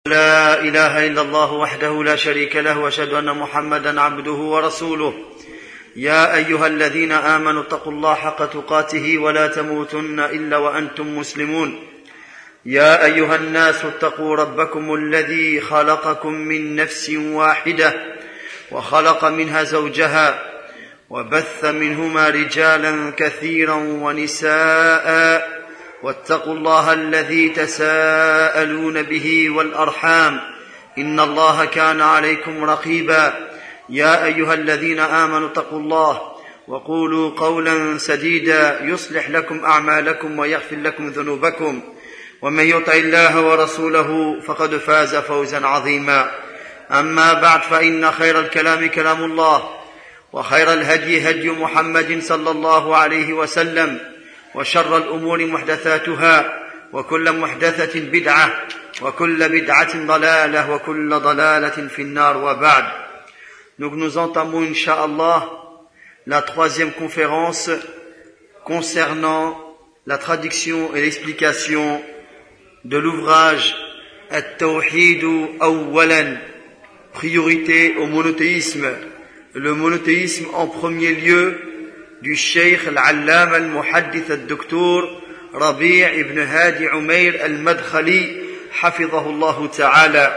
لا إله إلا الله وحده لا شريك له وأشهد أن محمدا عبده ورسوله يا أيها الذين آمنوا اتقوا الله حق تقاته ولا تموتن إلا وأنتم مسلمون يا أيها الناس اتقوا ربكم الذي خلقكم من نفس واحدة وخلق منها زوجها وبث منهما رجالا كثيرا ونساء واتقوا الله الذي تساءلون به والأرحام إن الله كان عليكم رقيبا يا أيها الذين آمنوا اتقوا الله وقولوا قولا سديدا يصلح لكم أعمالكم ويغفر لكم ذنوبكم ومن يطع الله ورسوله فقد فاز فوزا عظيما أما بعد فإن خير الكلام كلام الله وخير الهدي هدي محمد صلى الله عليه وسلم وشر الأمور محدثاتها وكل محدثة بدعة وكل بدعة ضلالة وكل ضلالة في النار وبعد. Donc nous entamons Inch'Allah la troisième conférence concernant la traduction et l'explication de l'ouvrage At-Tawhid Awwalan, priorité au monothéisme, le monothéisme en premier lieu, du Cheikh al-Allama al-Muhaddith al-Doktor Rabi' ibn Hadi Umayr al-Madkhali hafidhahullah ta'ala.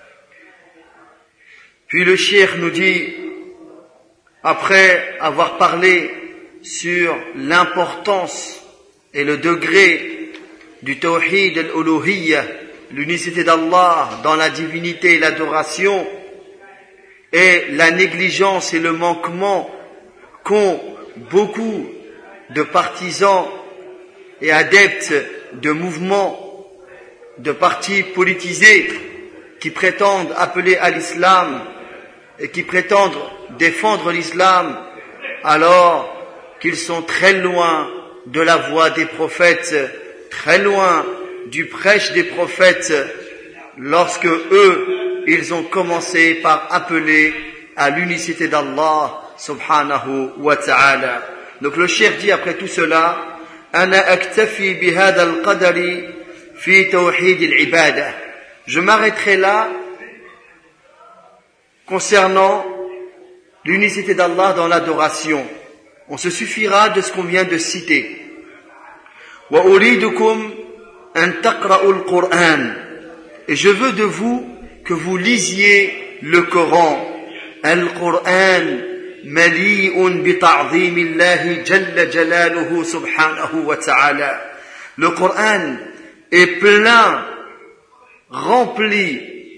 Puis le Cheikh nous dit, après avoir parlé sur l'importance et le degré du Tawhid al-Uluhiyya, l'unicité d'Allah dans la divinité et l'adoration, et la négligence et le manquement qu'ont beaucoup de partisans et adeptes de mouvements, de partis politisés qui prétendent appeler à l'islam et qui prétendent défendre l'islam, alors qu'ils sont très loin de la voie des prophètes, très loin du prêche des prophètes, lorsque eux, ils ont commencé par appeler à l'unicité d'Allah subhanahu wa ta'ala. Donc le cheikh dit après tout cela, Ana aktafi bihada al-qadari fi tawhid al-ibadah. Je m'arrêterai là concernant l'unicité d'Allah dans l'adoration. On se suffira de ce qu'on vient de citer. Wa uridukum an taqra'u al-Qur'an. Et je veux de vous que vous lisiez le Coran. Al-Qur'an مليء بتعظيم الله جل جلاله سبحانه وتعالى. Le Coran est plein, rempli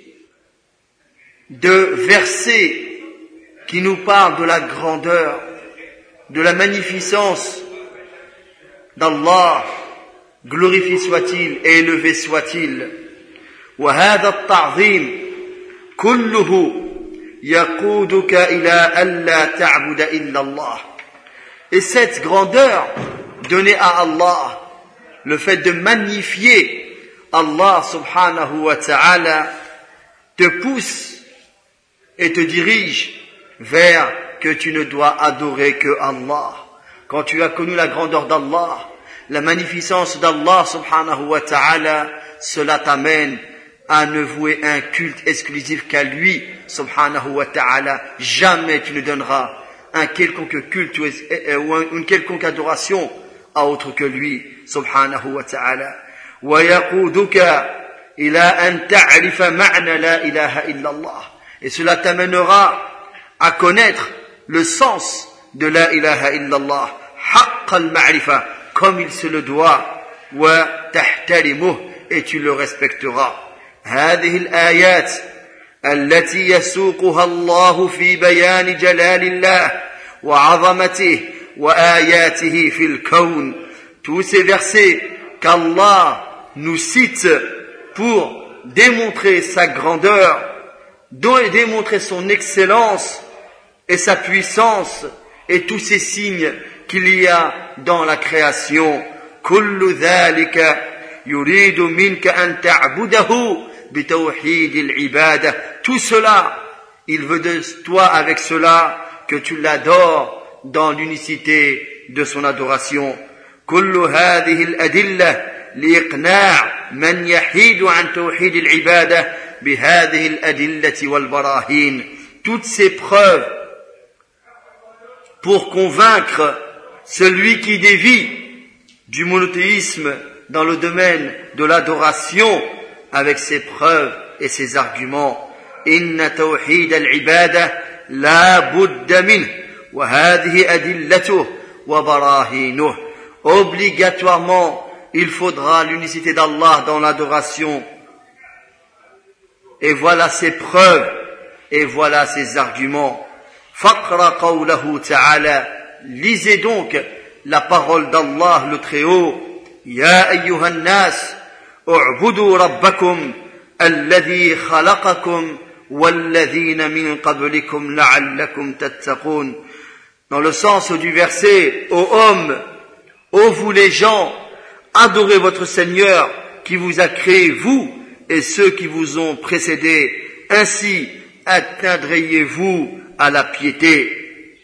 de versets qui nous parlent de la grandeur, de la magnificence d'Allah, glorifié soit-il et élevé soit-il. وهذا التعظيم كله يقودك إلى ألا تعبد إلا الله. Et cette grandeur donnée à Allah, le fait de magnifier Allah subhanahu wa ta'ala, te pousse et te dirige vers que tu ne dois adorer que Allah. Quand tu as connu la grandeur d'Allah, la magnificence d'Allah subhanahu wa ta'ala, cela t'amène à ne vouer un culte exclusif qu'à lui, subhanahu wa ta'ala. Jamais tu ne donneras un quelconque culte ou une quelconque adoration à autre que lui, subhanahu wa ta'ala. Wa yaquduka ila an ta'rifa ma'na la ilaha illa Allah. Et cela t'amènera à connaître le sens de la ilaha illa Allah, haqq al-ma'rifa, comme il se le doit, wa tahtarimuh, et tu le respecteras. هذه الآيات التي يسوقها الله في بيان جلال الله وعظمته وآياته في الكون. Tous ces versets qu'Allah nous cite pour démontrer sa grandeur, démontrer son excellence et sa puissance et tous ces signes qu'il y a dans la création. كل ذلك يريد منك أن تعبده بتوحيد العبادة. Tout cela, il veut de toi avec cela que tu l'adores dans l'unicité de son adoration. كل هذه الأدلة لإقناع من يحيد عن توحيد العبادة بهذه الأدلة والبراهين. Toutes ces preuves pour convaincre celui qui dévie du monothéisme dans le domaine de l'adoration avec ses preuves et ses arguments. إن توحيد العبادة لا بد منه وهذه أدلته وبراهينه. Obligatoirement, il faudra l'unicité d'Allah dans l'adoration. Et voilà ses preuves, et voilà ses arguments. فَقْرَ قَوْلَهُ تَعَالَى. Lisez donc la parole d'Allah le Très-Haut. يَا أَيُّهَا النَّاسِ اعْبُدُوا رَبَّكُمْ الَّذِي خَلَقَكُمْ وَالَّذِينَ مِنْ قَبْلِكُمْ لَعَلَّكُمْ تَتَّقُونَ. Dans le sens du verset, ô hommes, ô vous les gens, adorez votre Seigneur qui vous a créé, vous et ceux qui vous ont précédés, ainsi atteindriez-vous à la piété.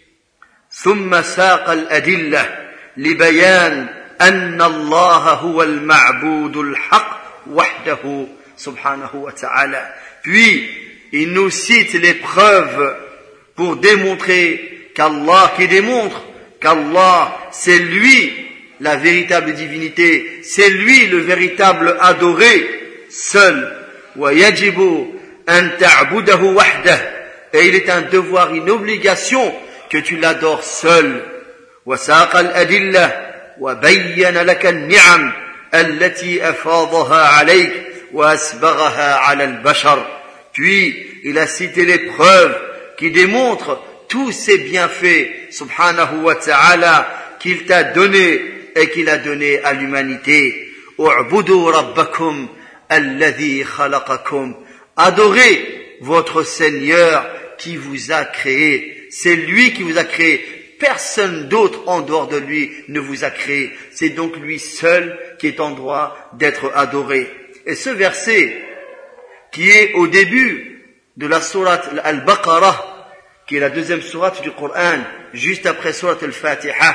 ثم ساق الأدلة لبيان أن الله هو المعبود الحق وحده سبحانه وتعالى. Puis il nous cite les preuves pour démontrer qu'Allah, qui démontre qu'Allah c'est lui la véritable divinité, c'est lui le véritable adoré seul. ويجب أن تعبده وحده. Et il est un devoir, une obligation que tu l'adores seul. وساق الأدلة وبين لك النعم التي أفاضها عليك وأسبغها على البشر. Puis il a cité les preuves qui démontrent tous ces bienfaits subhanahu wa ta'ala qu'il t'a donné et qu'il a donné à l'humanité. اعبدوا ربكم الذي خلقكم. Adorez votre Seigneur qui vous a créé. C'est lui qui vous a créé. Personne d'autre en dehors de lui ne vous a créé. C'est donc lui seul qui est en droit d'être adoré. Et ce verset, qui est au début de la sourate Al-Baqarah, qui est la deuxième sourate du Coran, juste après sourate Al-Fatiha,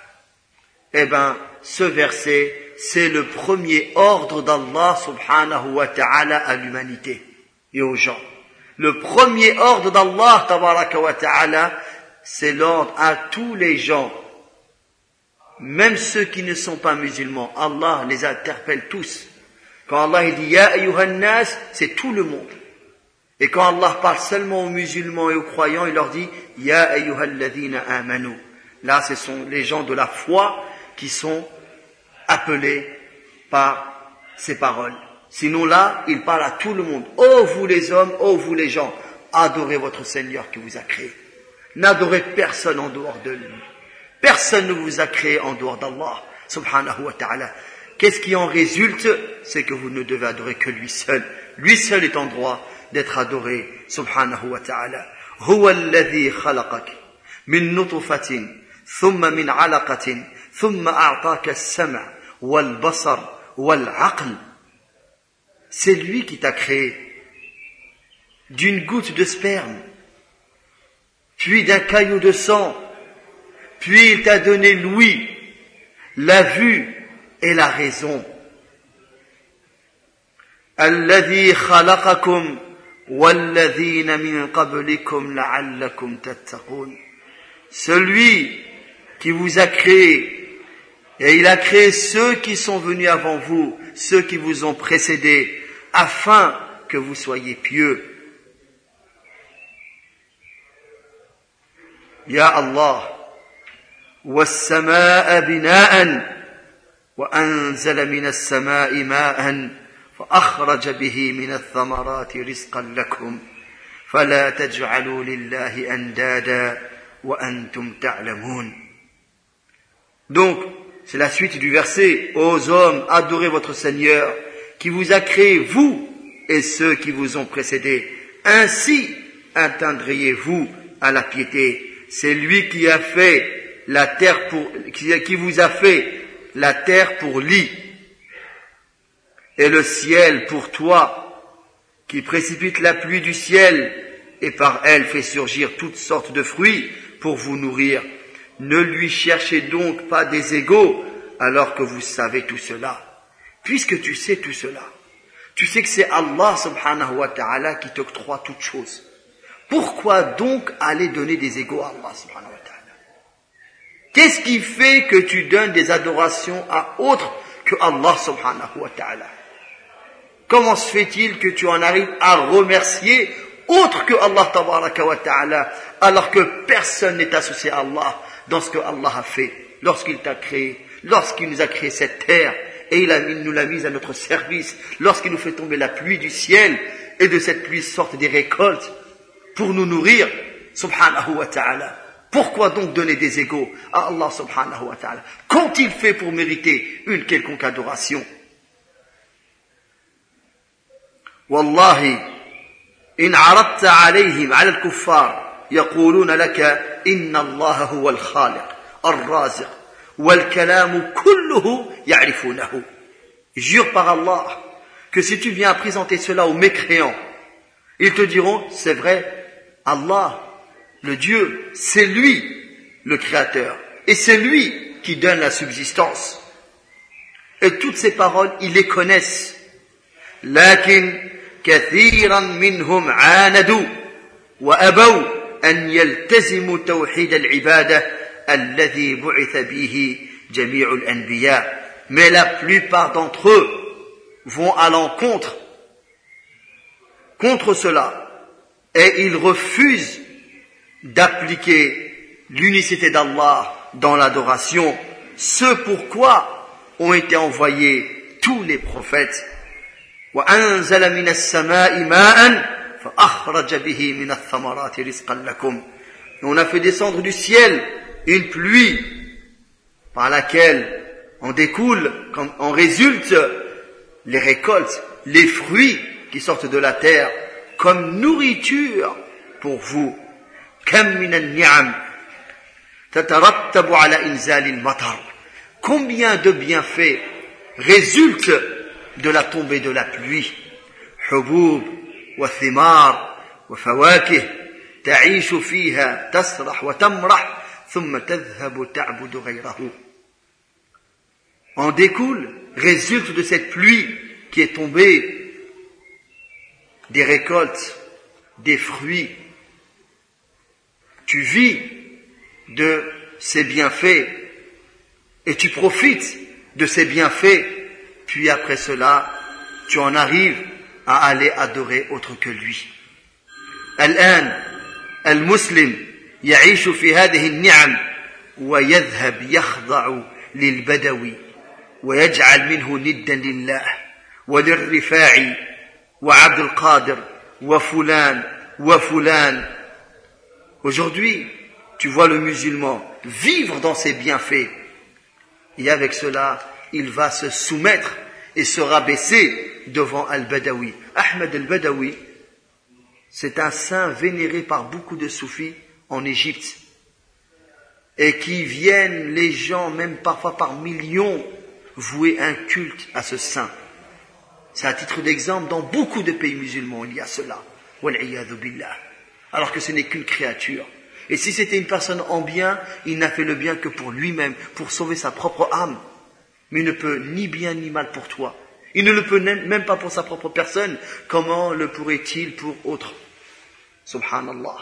eh ben, ce verset, c'est le premier ordre d'Allah subhanahu wa ta'ala à l'humanité et aux gens. Le premier ordre d'Allah tabaraka wa ta'ala, c'est l'ordre à tous les gens, même ceux qui ne sont pas musulmans. Allah les interpelle tous. Quand Allah dit Ya ayyuhan nas, c'est tout le monde. Et quand Allah parle seulement aux musulmans et aux croyants, il leur dit Ya ayyuhal ladhina amanu. Là, ce sont les gens de la foi qui sont appelés par ces paroles. Sinon là, il parle à tout le monde. Ô vous les hommes, ô vous les gens, adorez votre Seigneur qui vous a créé. N'adorez personne en dehors de lui. Personne ne vous a créé en dehors d'Allah, subhanahu wa ta'ala. Qu'est-ce qui en résulte? C'est que vous ne devez adorer que lui seul. Lui seul est en droit d'être adoré, subhanahu wa ta'ala. Huwa alladhi khalaqak min nutfatin thumma min alaqatin thumma a'taka as-sam' wal basar wal aql. C'est lui qui t'a créé d'une goutte de sperme, puis d'un caillou de sang, puis il t'a donné l'ouïe, la vue et la raison. Alladhi khalaqakum walladhina min qablikum la'allakum tattaqun. Celui qui vous a créé, et il a créé ceux qui sont venus avant vous, ceux qui vous ont précédés, afin que vous soyez pieux. Ya Allah, was-samaa'a bina'an wa anzala minas samaa'i ma'an fa akhraja bihi minat thamarati rizqan lakum fala taj'alu lillahi andada wa antum ta'lamun. Donc, c'est la suite du verset. Ô hommes, adorez votre Seigneur qui vous a créé, vous et ceux qui vous ont précédés. Ainsi atteindriez-vous à la piété. C'est lui qui a fait la terre qui vous a fait la terre pour lit et le ciel pour toit, qui précipite la pluie du ciel et par elle fait surgir toutes sortes de fruits pour vous nourrir. Ne lui cherchez donc pas des égaux alors que vous savez tout cela. puisque tu sais tout cela, tu sais que c'est Allah subhanahu wa ta'ala qui t'octroie toutes choses, pourquoi donc aller donner des égaux à Allah subhanahu wa ta'ala? Qu'est-ce qui fait que tu donnes des adorations à autre que Allah subhanahu wa ta'ala? Comment se fait-il que tu en arrives à remercier autre que Allah tabaraka wa ta'ala, alors que personne n'est associé à Allah dans ce que Allah a fait, lorsqu'il t'a créé, lorsqu'il nous a créé cette terre, et il nous l'a mise à notre service, lorsqu'il nous fait tomber la pluie du ciel, et de cette pluie sortent des récoltes, pour nous nourrir, subhanahu wa ta'ala. Pourquoi donc donner des égaux à Allah subhanahu wa ta'ala? Qu'ont-ils fait pour mériter une quelconque adoration? Wallahi, in aradta alayhim ala al-kuffar, yaquluna laka inna Allah huwa al-khaliq, al-raziq, wal-kalamu kulluhu ya'rifunahu. Jure par Allah que si tu viens présenter cela aux mécréants, ils te diront, c'est vrai, Allah, le Dieu, c'est lui le créateur, et c'est lui qui donne la subsistance. Et toutes ces paroles, ils les connaissent. Lakin كثيرا منهم عاندوا وأبوا أن يلتزموا توحيد العبادة الذي بعث به جميع الأنبياء. Mais la plupart d'entre eux vont à l'encontre contre cela, et ils refusent d'appliquer l'unicité d'Allah dans l'adoration, ce pourquoi ont été envoyés tous les prophètes. وأنزل من السماء ماء فأخرج به من الثمرات رزقا لكم. On a fait descendre du ciel une pluie par laquelle en découle, en résulte les récoltes, les fruits qui sortent de la terre comme nourriture pour vous. كم من النعم تترتب على إنزال المطر. Combien de bienfaits résultent de la tombée de la pluie. حبوب وثمار وفواكه تعيش فيها تسرح وتمرح ثم تذهب تعبد غيره. En découle, résulte de cette pluie qui est tombée des récoltes, des fruits. Tu vis de ces bienfaits et tu profites de ces bienfaits. Puis après cela, tu en arrives à aller adorer autre que lui. الآن المسلم يعيش في هذه النعم ويذهب يخضع للبدوي ويجعل منه ندا لله وللرفاعي وعبد القادر وفلان وفلان. Aujourd'hui, tu vois le musulman vivre dans ses bienfaits, et avec cela, il va se soumettre et se rabaisser devant Al-Badawi. Ahmed Al-Badawi, c'est un saint vénéré par beaucoup de soufis en Égypte, et qui viennent, les gens, même parfois par millions, vouer un culte à ce saint. C'est à titre d'exemple, dans beaucoup de pays musulmans, il y a cela. Wal-iyadhu billah. Alors que ce n'est qu'une créature. Et si c'était une personne en bien, il n'a fait le bien que pour lui-même, pour sauver sa propre âme. Mais il ne peut ni bien ni mal pour toi. Il ne le peut même pas pour sa propre personne. Comment le pourrait-il pour autre? Subhanallah.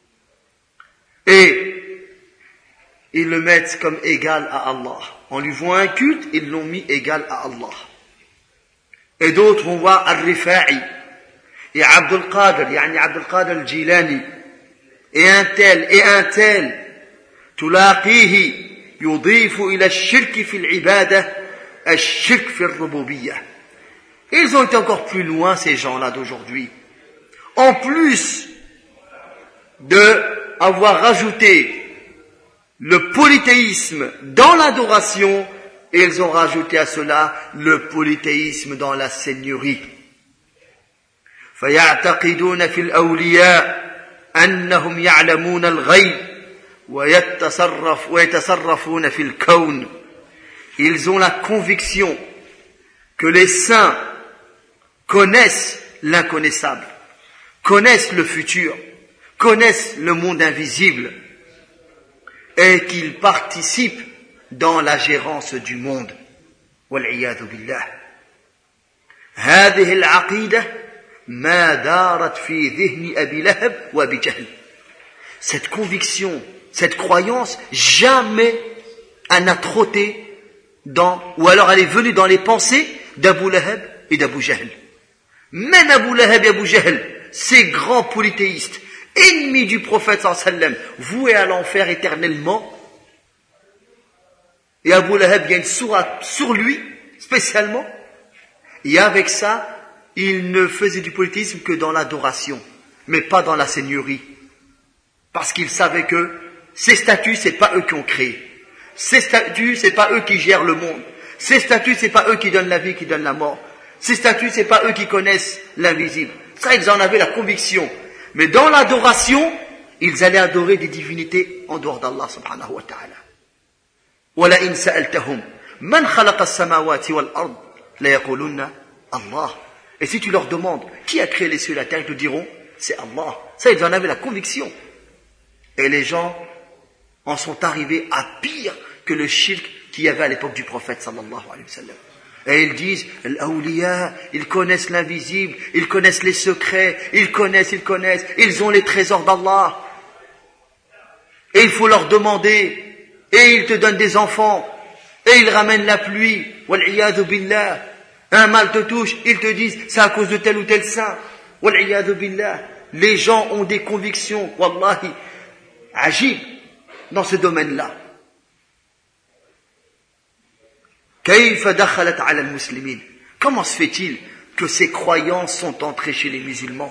Et ils le mettent comme égal à Allah. On lui voit un culte, ils l'ont mis égal à Allah. Et d'autres vont voir Al-Rifa'i et Abdul Qadir, yani Abdul Qadir al-Jilani, et un tel. تلاقيه يضيف إلى الشرك في العبادة الشرك في الربوبية. Ils ont été encore plus loin, ces gens-là d'aujourd'hui. En plus de avoir rajouté le polythéisme dans l'adoration, ils ont rajouté à cela le polythéisme dans la seigneurie. فيعتقدون في الأولياء أنهم يعلمون الغيب ويتصرفون في الكون. Ils ont la conviction que les saints connaissent l'inconnaissable, connaissent le futur, connaissent le monde invisible, et qu'ils participent dans la gérance du monde. Wal-iyadhu billah. هذه العقيدة ما دارت في ذهن أبي لهب وأبي جهل. Cette conviction, cette croyance, jamais elle n'a trotté ou alors elle est venue dans les pensées d'Abu Lahab et d'Abu Jahl. Même Abu Lahab et Abu Jahl, ces grands polythéistes, ennemis du prophète sallallahu alayhi wa sallam, voués à l'enfer éternellement. Et Abu Lahab, il y a une sourate sur lui, spécialement. Et avec ça, il ne faisait du polythéisme que dans l'adoration, mais pas dans la seigneurie. Parce qu'il savait que ces statues, c'est pas eux qui ont créé. Ces statues, c'est pas eux qui gèrent le monde. Ces statues, c'est pas eux qui donnent la vie, qui donnent la mort. Ces statues, c'est pas eux qui connaissent l'invisible. Ça, ils en avaient la conviction. Mais dans l'adoration, ils allaient adorer des divinités en dehors d'Allah subhanahu wa ta'ala. وَلَئِنْ سَأَلْتَهُمْ مَنْ خَلَقَ السَّمَاوَاتِ وَالْأَرْضِ لَيَقُولُنَّ Allah. Et si tu leur demandes qui a créé les cieux et la terre, ils te diront c'est Allah. Ça, ils en avaient la conviction. Et les gens en sont arrivés à pire que le shirk qu'il y avait à l'époque du prophète sallallahu alayhi wa sallam. Et ils disent l'awliya, ils connaissent l'invisible, ils connaissent les secrets, ils connaissent, ils ont les trésors d'Allah. Et il faut leur demander, et ils te donnent des enfants, et ils ramènent la pluie, wal-iyadhu billah. Un mal te touche, ils te disent c'est à cause de tel ou tel saint. Wal-iyadhu billah. Les gens ont des convictions, wallahi, ajib, dans ce domaine-là. كيف دخلت على المسلمين? Comment se fait-il que ces croyances sont entrées chez les musulmans?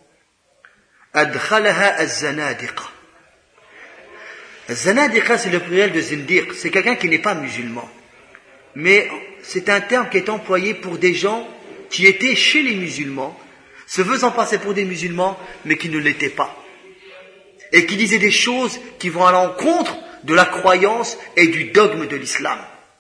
أدخلها الزنادقة. الزنادقة, c'est le pluriel de zindiq, c'est quelqu'un qui n'est pas musulman. Mais c'est un terme qui est employé pour des gens qui étaient chez les musulmans, se faisant passer pour des musulmans, mais qui ne l'étaient pas. Et qui disaient des choses qui vont à l'encontre de la croyance et du dogme de l'islam.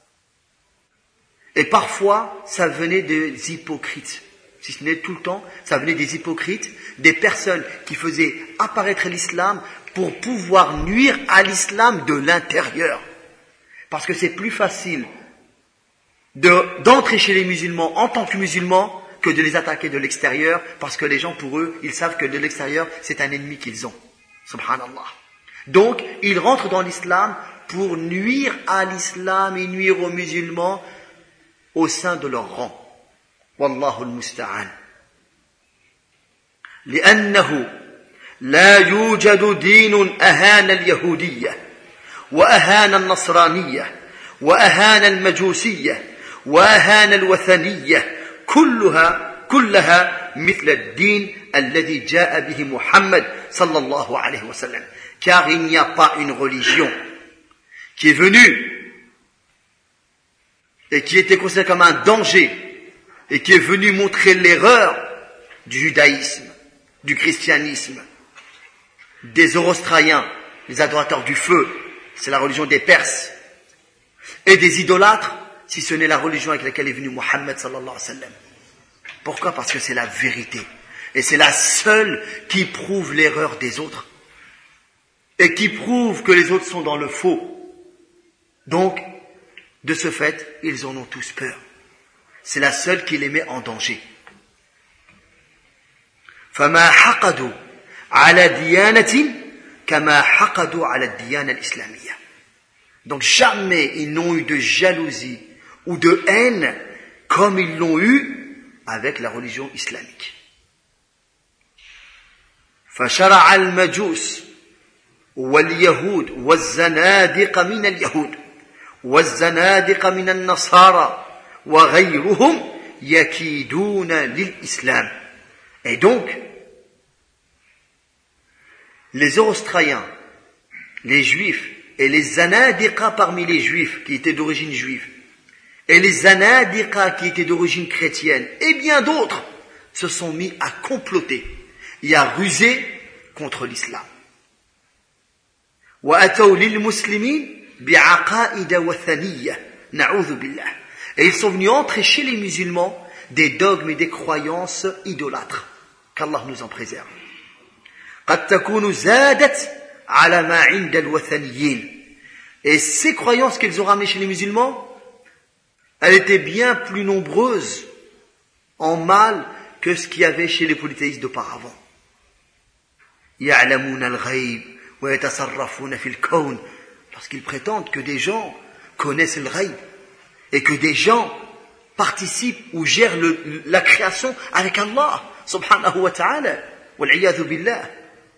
Et parfois, ça venait des hypocrites. Si ce n'est tout le temps, ça venait des hypocrites, des personnes qui faisaient apparaître l'islam pour pouvoir nuire à l'islam de l'intérieur. Parce que c'est plus facile d'entrer chez les musulmans en tant que musulmans que de les attaquer de l'extérieur, parce que les gens, pour eux, ils savent que de l'extérieur, c'est un ennemi qu'ils ont. Subhanallah. Donc, ils rentrent dans l'islam pour nuire à l'islam et nuire aux musulmans au sein de leur rang. Wallahu al-musta'an. لأنه لا يوجد دين أهان اليهودية وأهان النصرانية وأهان المجوسية وأهان الوثنية كلها مثل الدين الذي جاء به محمد صلى الله عليه وسلم. Car il n'y a pas une religion qui est venue et qui était considérée comme un danger et qui est venue montrer l'erreur du judaïsme, du christianisme, des zoroastriens, les adorateurs du feu, c'est la religion des Perses, et des idolâtres, si ce n'est la religion avec laquelle est venu Mohammed sallallahu alayhi wa sallam. Pourquoi? Parce que c'est la vérité. Et c'est la seule qui prouve l'erreur des autres. Et qui prouve que les autres sont dans le faux. Donc, de ce fait, ils en ont tous peur. C'est la seule qui les met en danger. فَمَا حَقَدُوا عَلَى دِيَانَةٍ كَمَا حَقَدُوا عَلَى الدِّيَانَةِ الْإِسْلَامِيَّةِ. Donc jamais ils n'ont eu de jalousie ou de haine comme ils l'ont eu avec la religion islamique. فشرع المجوس واليهود والزنادقة من اليهود والزنادقة من النصارى وغيرهم يكيدون للإسلام. Et donc, les zoroastriens, les juifs et les zanadiqa parmi les juifs qui étaient d'origine juive et les zanadiqa qui étaient d'origine chrétienne et bien d'autres se sont mis à comploter et à ruser contre l'islam. وَأَتَوْا لِلْمُسْلِمِينَ بِعَقَائِدَ وَثَنِيَّةٍ نَعُوذُ بِاللَّهِ. Et ils sont venus entrer chez les musulmans des dogmes et des croyances idolâtres. Qu'Allah nous en préserve. قَدْ تَكُونُ زَادَتْ عَلَى مَا عِنْدَ الْوَثَنِيِّينَ. Et ces croyances qu'ils ont ramenées chez les musulmans, elles étaient bien plus nombreuses en mal que ce qu'il y avait chez les polythéistes d'auparavant. يَعْلَمُونَ الْغَيْبِ وَيَتَصَرَّفُونَ فِي الْكَوْنِ. Parce qu'ils prétendent que des gens connaissent le ghaib et que des gens participent ou gèrent la création avec Allah subhanahu wa ta'ala. Wal-'iyadhu billah.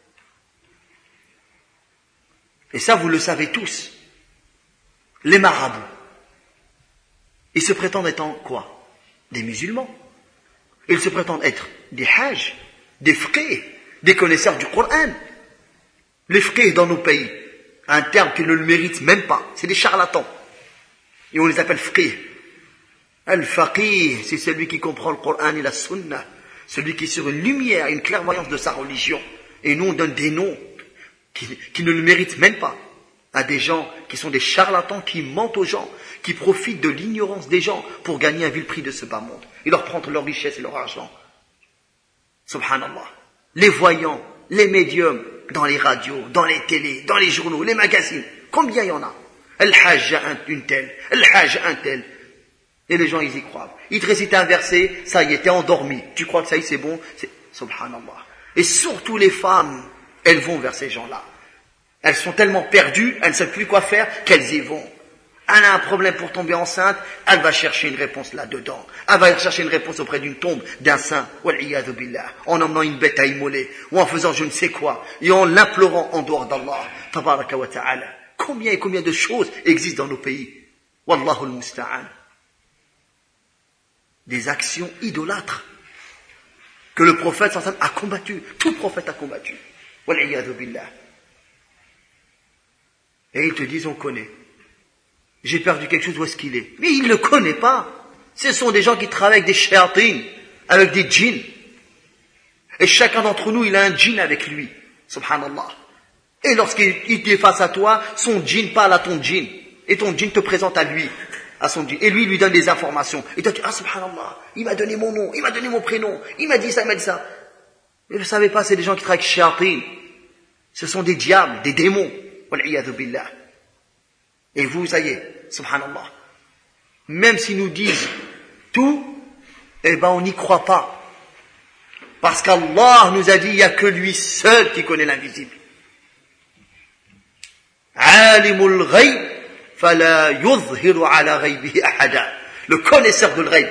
Et ça, vous le savez tous. Les marabouts, ils se prétendent être quoi? Des musulmans. Ils se prétendent être des hajj, des fqih, des connaisseurs du Coran. Les fqih dans nos pays, un terme qui ne le mérite même pas, c'est des charlatans. Et on les appelle fqih. Al-faqih, c'est celui qui comprend le Coran et la sunna, celui qui est sur une lumière, une clairvoyance de sa religion. Et nous on donne des noms qui ne le méritent même pas à des gens qui sont des charlatans, qui mentent aux gens, qui profitent de l'ignorance des gens pour gagner un vil prix de ce bas monde et leur prendre leur richesse et leur argent. Subhanallah. Les voyants, les médiums, dans les radios, dans les télés, dans les journaux, les magazines, combien il y en a? Al-Hajj une telle, Al-Hajj un tel. Et les gens, ils y croient. Ils te récitent un verset, ça y est, t'es endormi. Tu crois que ça y est, c'est bon? Subhanallah. Et surtout les femmes, elles vont vers ces gens-là. Elles sont tellement perdues, elles ne savent plus quoi faire, qu'elles y vont. Elle a un problème pour tomber enceinte, elle va chercher une réponse là-dedans. Elle va chercher une réponse auprès d'une tombe, d'un saint, wal-'iyadhu billah, en emmenant une bête à immoler, ou en faisant je ne sais quoi, et en l'implorant en dehors d'Allah, tabaraka wa ta'ala. Combien et combien de choses existent dans nos pays? Wallahu al-musta'an. Des actions idolâtres que le prophète sallallahu alayhi wa sallam a combattu. Tout prophète a combattu. Wal-'iyadhu billah. Et ils te disent, on connaît. J'ai perdu quelque chose, où est-ce qu'il est? Mais ils ne le connaissent pas. Ce sont des gens qui travaillent avec des shayatines, avec des djinns. Et chacun d'entre nous, il a un djinn avec lui. Subhanallah. Et lorsqu'il est face à toi, son djinn parle à ton djinn. Et ton djinn te présente à lui, à son djinn. Et lui, il lui donne des informations. Et toi, tu dis, ah subhanallah, il m'a donné mon nom, il m'a donné mon prénom, il m'a dit ça, il m'a dit ça. Mais vous ne savez pas, c'est des gens qui travaillent avec shayatines. Ce sont des diables, des démons. Wal-'iyadhu billah. Et vous, ça y est, subhanallah. Même s'ils nous disent tout, eh ben on n'y croit pas. Parce qu'Allah nous a dit, il n'y a que lui seul qui connaît l'invisible. Alimul ghayb, fala yuzhiru ala ghaybihi ahada. Le connaisseur de l'ghayb.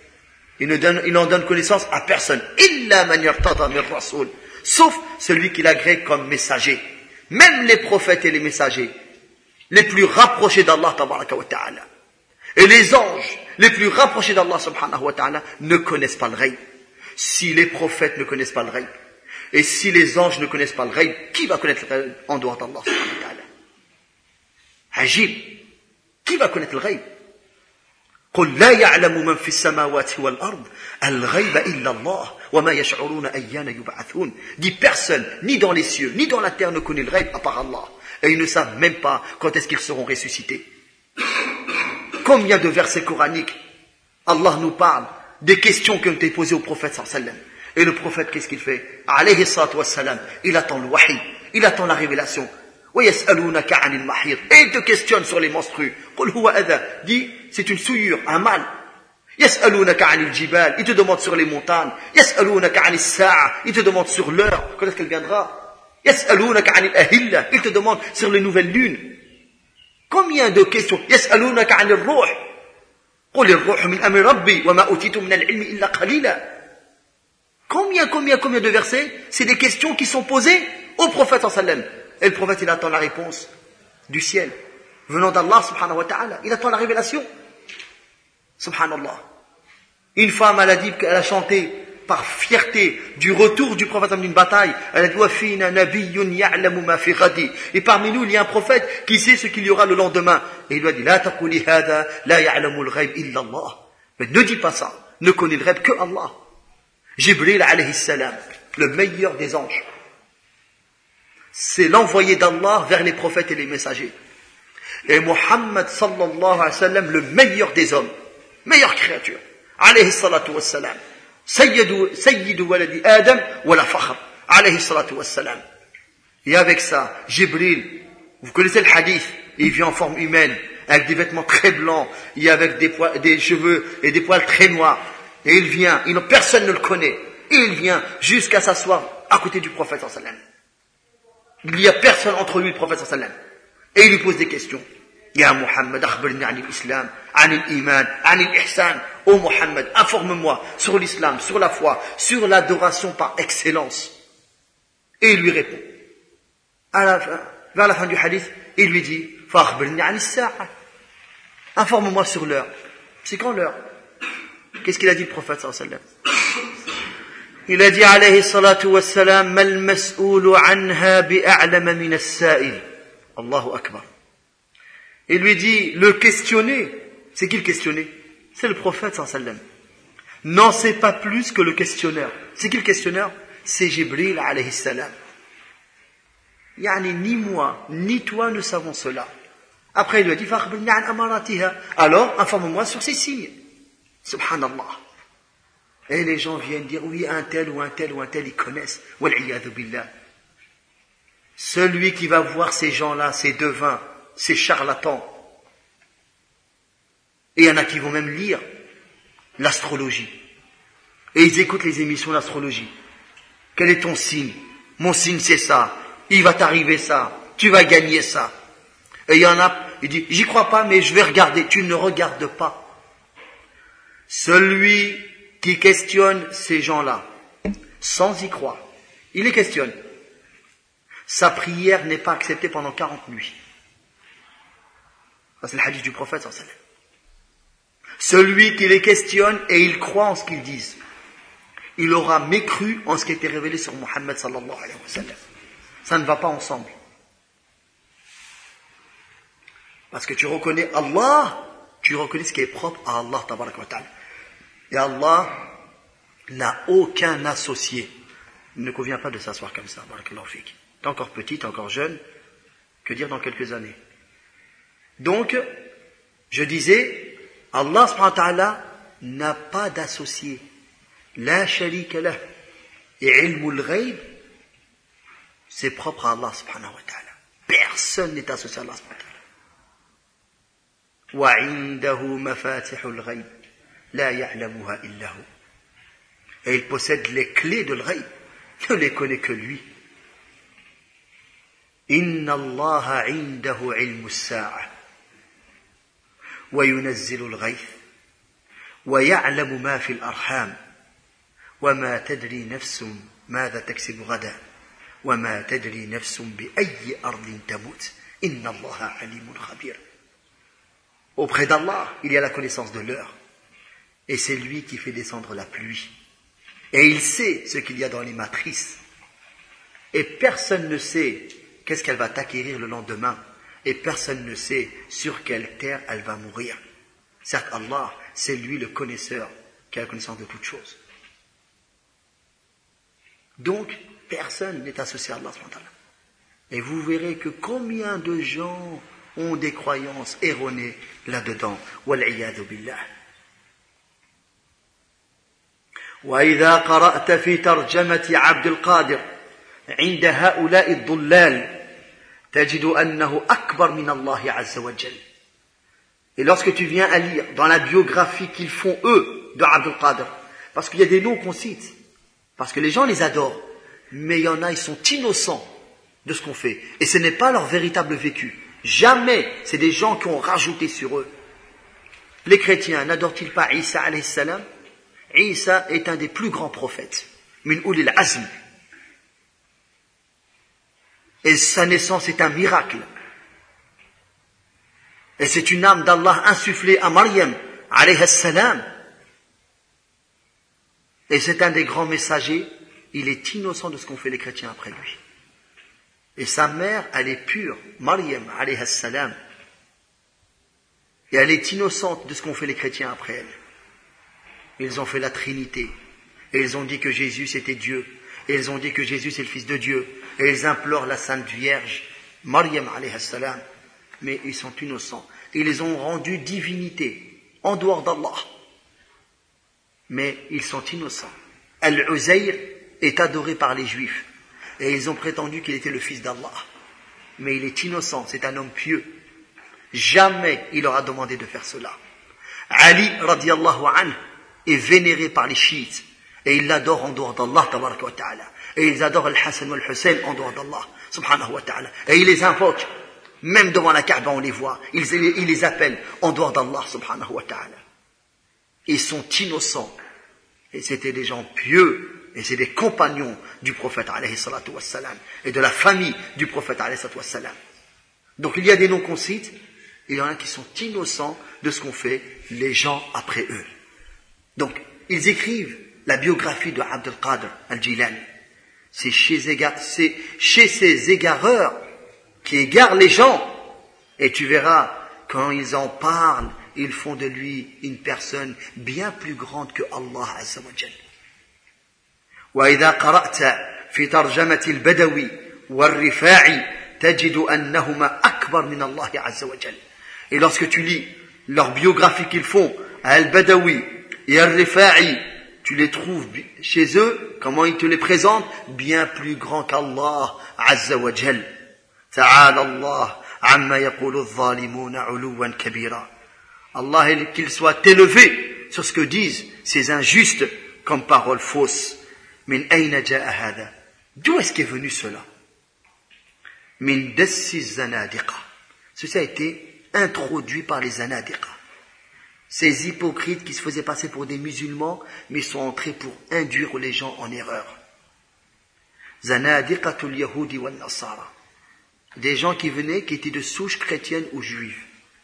Il n'en donne connaissance à personne. Illa man yartada min rasoul. Sauf celui qui l'agrée comme messager. Même les prophètes et les messagers, les plus rapprochés d'Allah tabaraka wa ta'ala, et les anges les plus rapprochés d'Allah subhanahu wa ta'ala ne connaissent pas le ghaib. Si les prophètes ne connaissent pas le ghaib, et si les anges ne connaissent pas le ghaib, qui va connaître le ghaib en dehors d'Allah subhanahu wa ta'ala? Ajib. Qui va connaître le ghaib? قل لا يعلم من في السماوات والأرض الغيب إلا الله وما يشعرون أيان يبعثون. Dit personne, ni dans les cieux, ni dans la terre ne connaît le ghaib à part Allah. Et ils ne savent même pas quand est-ce qu'ils seront ressuscités. Combien de versets coraniques Allah nous parle des questions qui ont été posées au prophète sallallahu alayhi wa sallam. Et le prophète, qu'est-ce qu'il fait? Alayhi salatu wa salam, il attend le wahi, il attend la révélation. وَيَسْأَلُونَكَ عَنِ الْمَحِيضِ. Et il te questionne sur les menstrues. قُلْ هُوَ أَذًى. Dis, c'est une souillure, un mal. يَسْأَلُونَكَ عَنِ الْجِبَالِ. Il te demande sur les montagnes. يَسْأَلُونَكَ عَنِ السَّاعَةِ. Il te demande sur l'heure, quand est-ce qu'elle viendra. يَسْأَلُونَكَ عَنِ الْأَهِلَّةِ. Il te demande sur les nouvelles lunes. Combien de questions? يَسْأَلُونَكَ عَنِ الرُّوحِ. قُلِ الرُّوحُ مِنْ أَمْرِ رَبِّي وَمَا أُوتِيتُم مِنَ الْعِلْمِ إِلَّا قَلِيلًا. Combien de versets? C'est des questions qui sont posées au prophète sallallahu alayhi wa sallam. Et le prophète, il attend la réponse du ciel, venant d'Allah subhanahu wa ta'ala. Il attend la révélation. Subhanallah. Une femme, elle a dit qu'elle a chanté par fierté du retour du prophète d'une bataille. Elle a dit, وَفِينَا نَبِيٌّ يَعْلَمُ مَا فِي غَدٍ. Et parmi nous, il y a un prophète qui sait ce qu'il y aura le lendemain. Et il lui a dit, لَا تَقُولِ هَذَا لَا يَعْلَمُ الْغَيْبِ إِلَّا اللَّهِ. Mais ne dis pas ça. Ne connaît le rêve que Allah. Jibril alayhi salam, le meilleur des anges. C'est l'envoyé d'Allah vers les prophètes et les messagers. Et Muhammad sallallahu alayhi wa sallam, le meilleur des hommes, meilleure créature, alayhi salatu wa salam, sayyidu waladi Adam wa la fakhr, alayhi salatu wa salam. Et avec ça, Jibril, vous connaissez le hadith, il vient en forme humaine, avec des vêtements très blancs, et avec des cheveux et des poils très noirs. Et il vient, personne ne le connaît. Et il vient jusqu'à s'asseoir à côté du prophète sallallahu alayhi wa sallam. Il n'y a personne entre lui et le prophète sallallahu alayhi wa sallam. Et il lui pose des questions. Ya Muhammad, akhbirni an l'islam, an l'iman, an l'ihsan. Oh Muhammad, informe-moi sur l'islam, sur la foi, sur l'adoration par excellence. Et il lui répond. Vers la fin du hadith, il lui dit, fa akhbirni an as-sa'a. Informe-moi sur l'heure. C'est quand l'heure? Qu'est-ce qu'il a dit le prophète sallallahu alayhi wa sallam? Il a dit alayhi salatu wa salam, mal mas'oulu anha bi'a'lama min as-sa'il. Allahu akbar. Il lui dit, le questionné, c'est qui le questionné? C'est le prophète sallallahu alayhi wa sallam. N'en sait pas plus que le questionneur. C'est qui le questionneur? C'est Jibril alayhi salam. Yani, ni moi, ni toi ne savons cela. Après, il lui a dit, فَأَخْبِرْنِي عَنْ أَمَارَاتِهَا. Alors, informe-moi sur ces signes. Subhanallah. Et les gens viennent dire, oui, un tel ou un tel ou un tel, ils connaissent. Wal-'iyadhu billah. Celui qui va voir ces gens-là, ces devins, ces charlatans, et il y en a qui vont même lire l'astrologie. Et ils écoutent les émissions d'astrologie. Quel est ton signe? Mon signe c'est ça. Il va t'arriver ça. Tu vas gagner ça. Et il y en a, il dit, j'y crois pas, mais je vais regarder. Tu ne regardes pas. Celui qui questionne ces gens-là, sans y croire, il les questionne. Sa prière n'est pas acceptée pendant 40 nuits. Ça, c'est le hadith du prophète sallallahu alayhi wa sallam. Celui qui les questionne et il croit en ce qu'ils disent, il aura mécru en ce qui était révélé sur Muhammad sallallahu alayhi wa sallam. Ça ne va pas ensemble. Parce que tu reconnais Allah, tu reconnais ce qui est propre à Allah tabaraka wa ta'ala. Et Allah n'a aucun associé. Il ne convient pas de s'asseoir comme ça. Barakallahu fik. T'es encore petit, t'es encore jeune. Que dire dans quelques années? Donc, je disais, Allah subhanahu wa ta'ala n'a pas d'associé. La sharika lah. Et ilmul ghayb, c'est propre à Allah subhanahu wa ta'ala. Personne n'est associé à Allah subhanahu wa ta'ala. وعنده مفاتح الغيب لا يعلمها إلا هو. Et il possède les clés de l'ghaib. Il ne les connaît que lui. إن الله عنده علم الساعة وينزل الغيث ويعلم ما في الأرحام وما تدري نفس ماذا تكسب غدا وما تدري نفس بأي أرض تموت إن الله عليم خبير. Auprès d'Allah, il y a la connaissance de l'heure. Et c'est lui qui fait descendre la pluie. Et il sait ce qu'il y a dans les matrices. Et personne ne sait qu'est-ce qu'elle va t'acquérir le lendemain. Et personne ne sait sur quelle terre elle va mourir. Certes, Allah, c'est lui le connaisseur qui a la connaissance de toutes choses. Donc, personne n'est associé à Allah. Et vous verrez que combien de gens ont des croyances erronées là-dedans. Wal-'iyadhu billah. وإذا قرأت في ترجمة عبد القادر عند هؤلاء الضلال تجد أنه أكبر من الله عز وجل. Et lorsque tu viens à lire dans la biographie qu'ils font eux de Abdul Qadir, parce qu'il y a des noms qu'on cite, parce que les gens les adorent, mais il y en a, ils sont innocents de ce qu'on fait, et ce n'est pas leur véritable vécu. Jamais, c'est des gens qui ont rajouté sur eux. Les chrétiens n'adorent-ils pas Isa alayhi salam? Isa est un des plus grands prophètes, min ulil azm. Et sa naissance est un miracle. Et c'est une âme d'Allah insufflée à Maryam alayhi salam. Et c'est un des grands messagers. Il est innocent de ce qu'ont fait les chrétiens après lui. Et sa mère, elle est pure, Maryam alayhi salam. Et elle est innocente de ce qu'ont fait les chrétiens après elle. Ils ont fait la Trinité. Et ils ont dit que Jésus c'était Dieu. Et ils ont dit que Jésus c'est le Fils de Dieu. Et ils implorent la Sainte Vierge, Maryam alayhi salam. Mais ils sont innocents. Ils les ont rendus divinité, en dehors d'Allah. Mais ils sont innocents. Al-Uzayr est adoré par les Juifs. Et ils ont prétendu qu'il était le fils d'Allah. Mais il est innocent, c'est un homme pieux. Jamais il leur a demandé de faire cela. Ali, radiyallahu anhu, est vénéré par les chiites, et ils l'adorent en dehors d'Allah, tabaraka wa ta'ala. Et ils adorent Al-Hassan ou Al-Hussein en dehors d'Allah, subhanahu wa ta'ala. Et ils les invoquent, même devant la Kaaba on les voit, ils les appellent en dehors d'Allah, subhanahu wa ta'ala. Ils sont innocents. Et c'était des gens pieux, et c'est des compagnons du prophète alayhi salatu wassalam, et de la famille du prophète alayhi salatu wassalam. Donc il y a des noms qu'on cite, et il y en a qui sont innocents de ce qu'ont fait les gens après eux. Donc ils écrivent la biographie de Abd al-Qadir al-Jilani. C'est chez ces égareurs qui égarent les gens, et tu verras, quand ils en parlent, ils font de lui une personne bien plus grande que Allah Azza wa Jal. وإذا قرأت في ترجمة البدوي والرفاعي تجد أنهما أكبر من الله عز وجل. Et lorsque tu lis leur biographie qu'ils font à Al-Badawi et Al-Rifa'i, tu les trouves chez eux, comment ils te les présentent, bien plus grands qu'Allah Azza wa Jal. تعالى الله عما يقول الظالمون علوا كبيرا. Allah, qu'il soit élevé sur ce que disent ces injustes comme paroles fausses. Min ayna ja'a hada? D'où est-ce qu'est venu cela? Min dassi zanadiqa. Ceci a été introduit par les zanadiqa. Ces hypocrites qui se faisaient passer pour des musulmans, mais sont entrés pour induire les gens en erreur. Zanadiqatul yahudi wal nasara. Des gens qui venaient, qui étaient de souche chrétienne ou juive.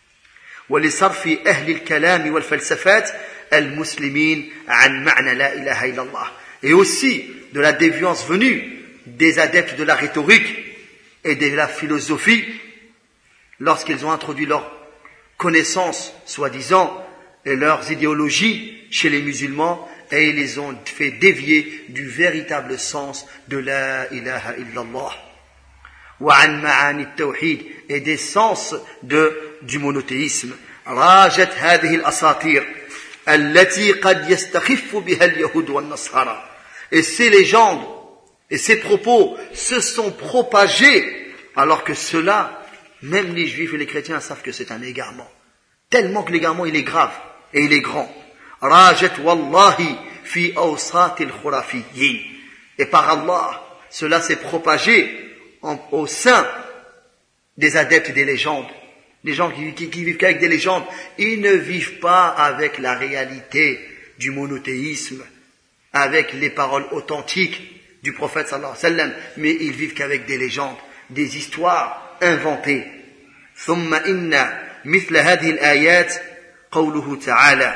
ولصرف أهل الكلام والفلسفات المسلمين عن معنى لا إله إلا الله. Et aussi de la déviance venue des adeptes de la rhétorique et de la philosophie lorsqu'ils ont introduit leurs connaissances, soi-disant, et leurs idéologies chez les musulmans, et ils les ont fait dévier du véritable sens de la ilaha illallah. وعن معاني التوحيد et des sens du monothéisme. راجت هذه الأساطير التي قد يستخف بها اليهود والنصارى. Et ces légendes et ces propos se sont propagés alors que cela, même les juifs et les chrétiens savent que c'est un égarement. Tellement que l'égarement il est grave et il est grand. راجت والله في أوساط الخرافيين. Et par Allah, cela s'est propagé au sein des adeptes des légendes. Les gens qui vivent qu'avec des légendes, ils ne vivent pas avec la réalité du monothéisme, avec les paroles authentiques du prophète sallallahu alayhi wa sallam, mais ils vivent qu'avec des légendes, des histoires inventées. ثم إن مثل هذه الآيات قوله تعالى.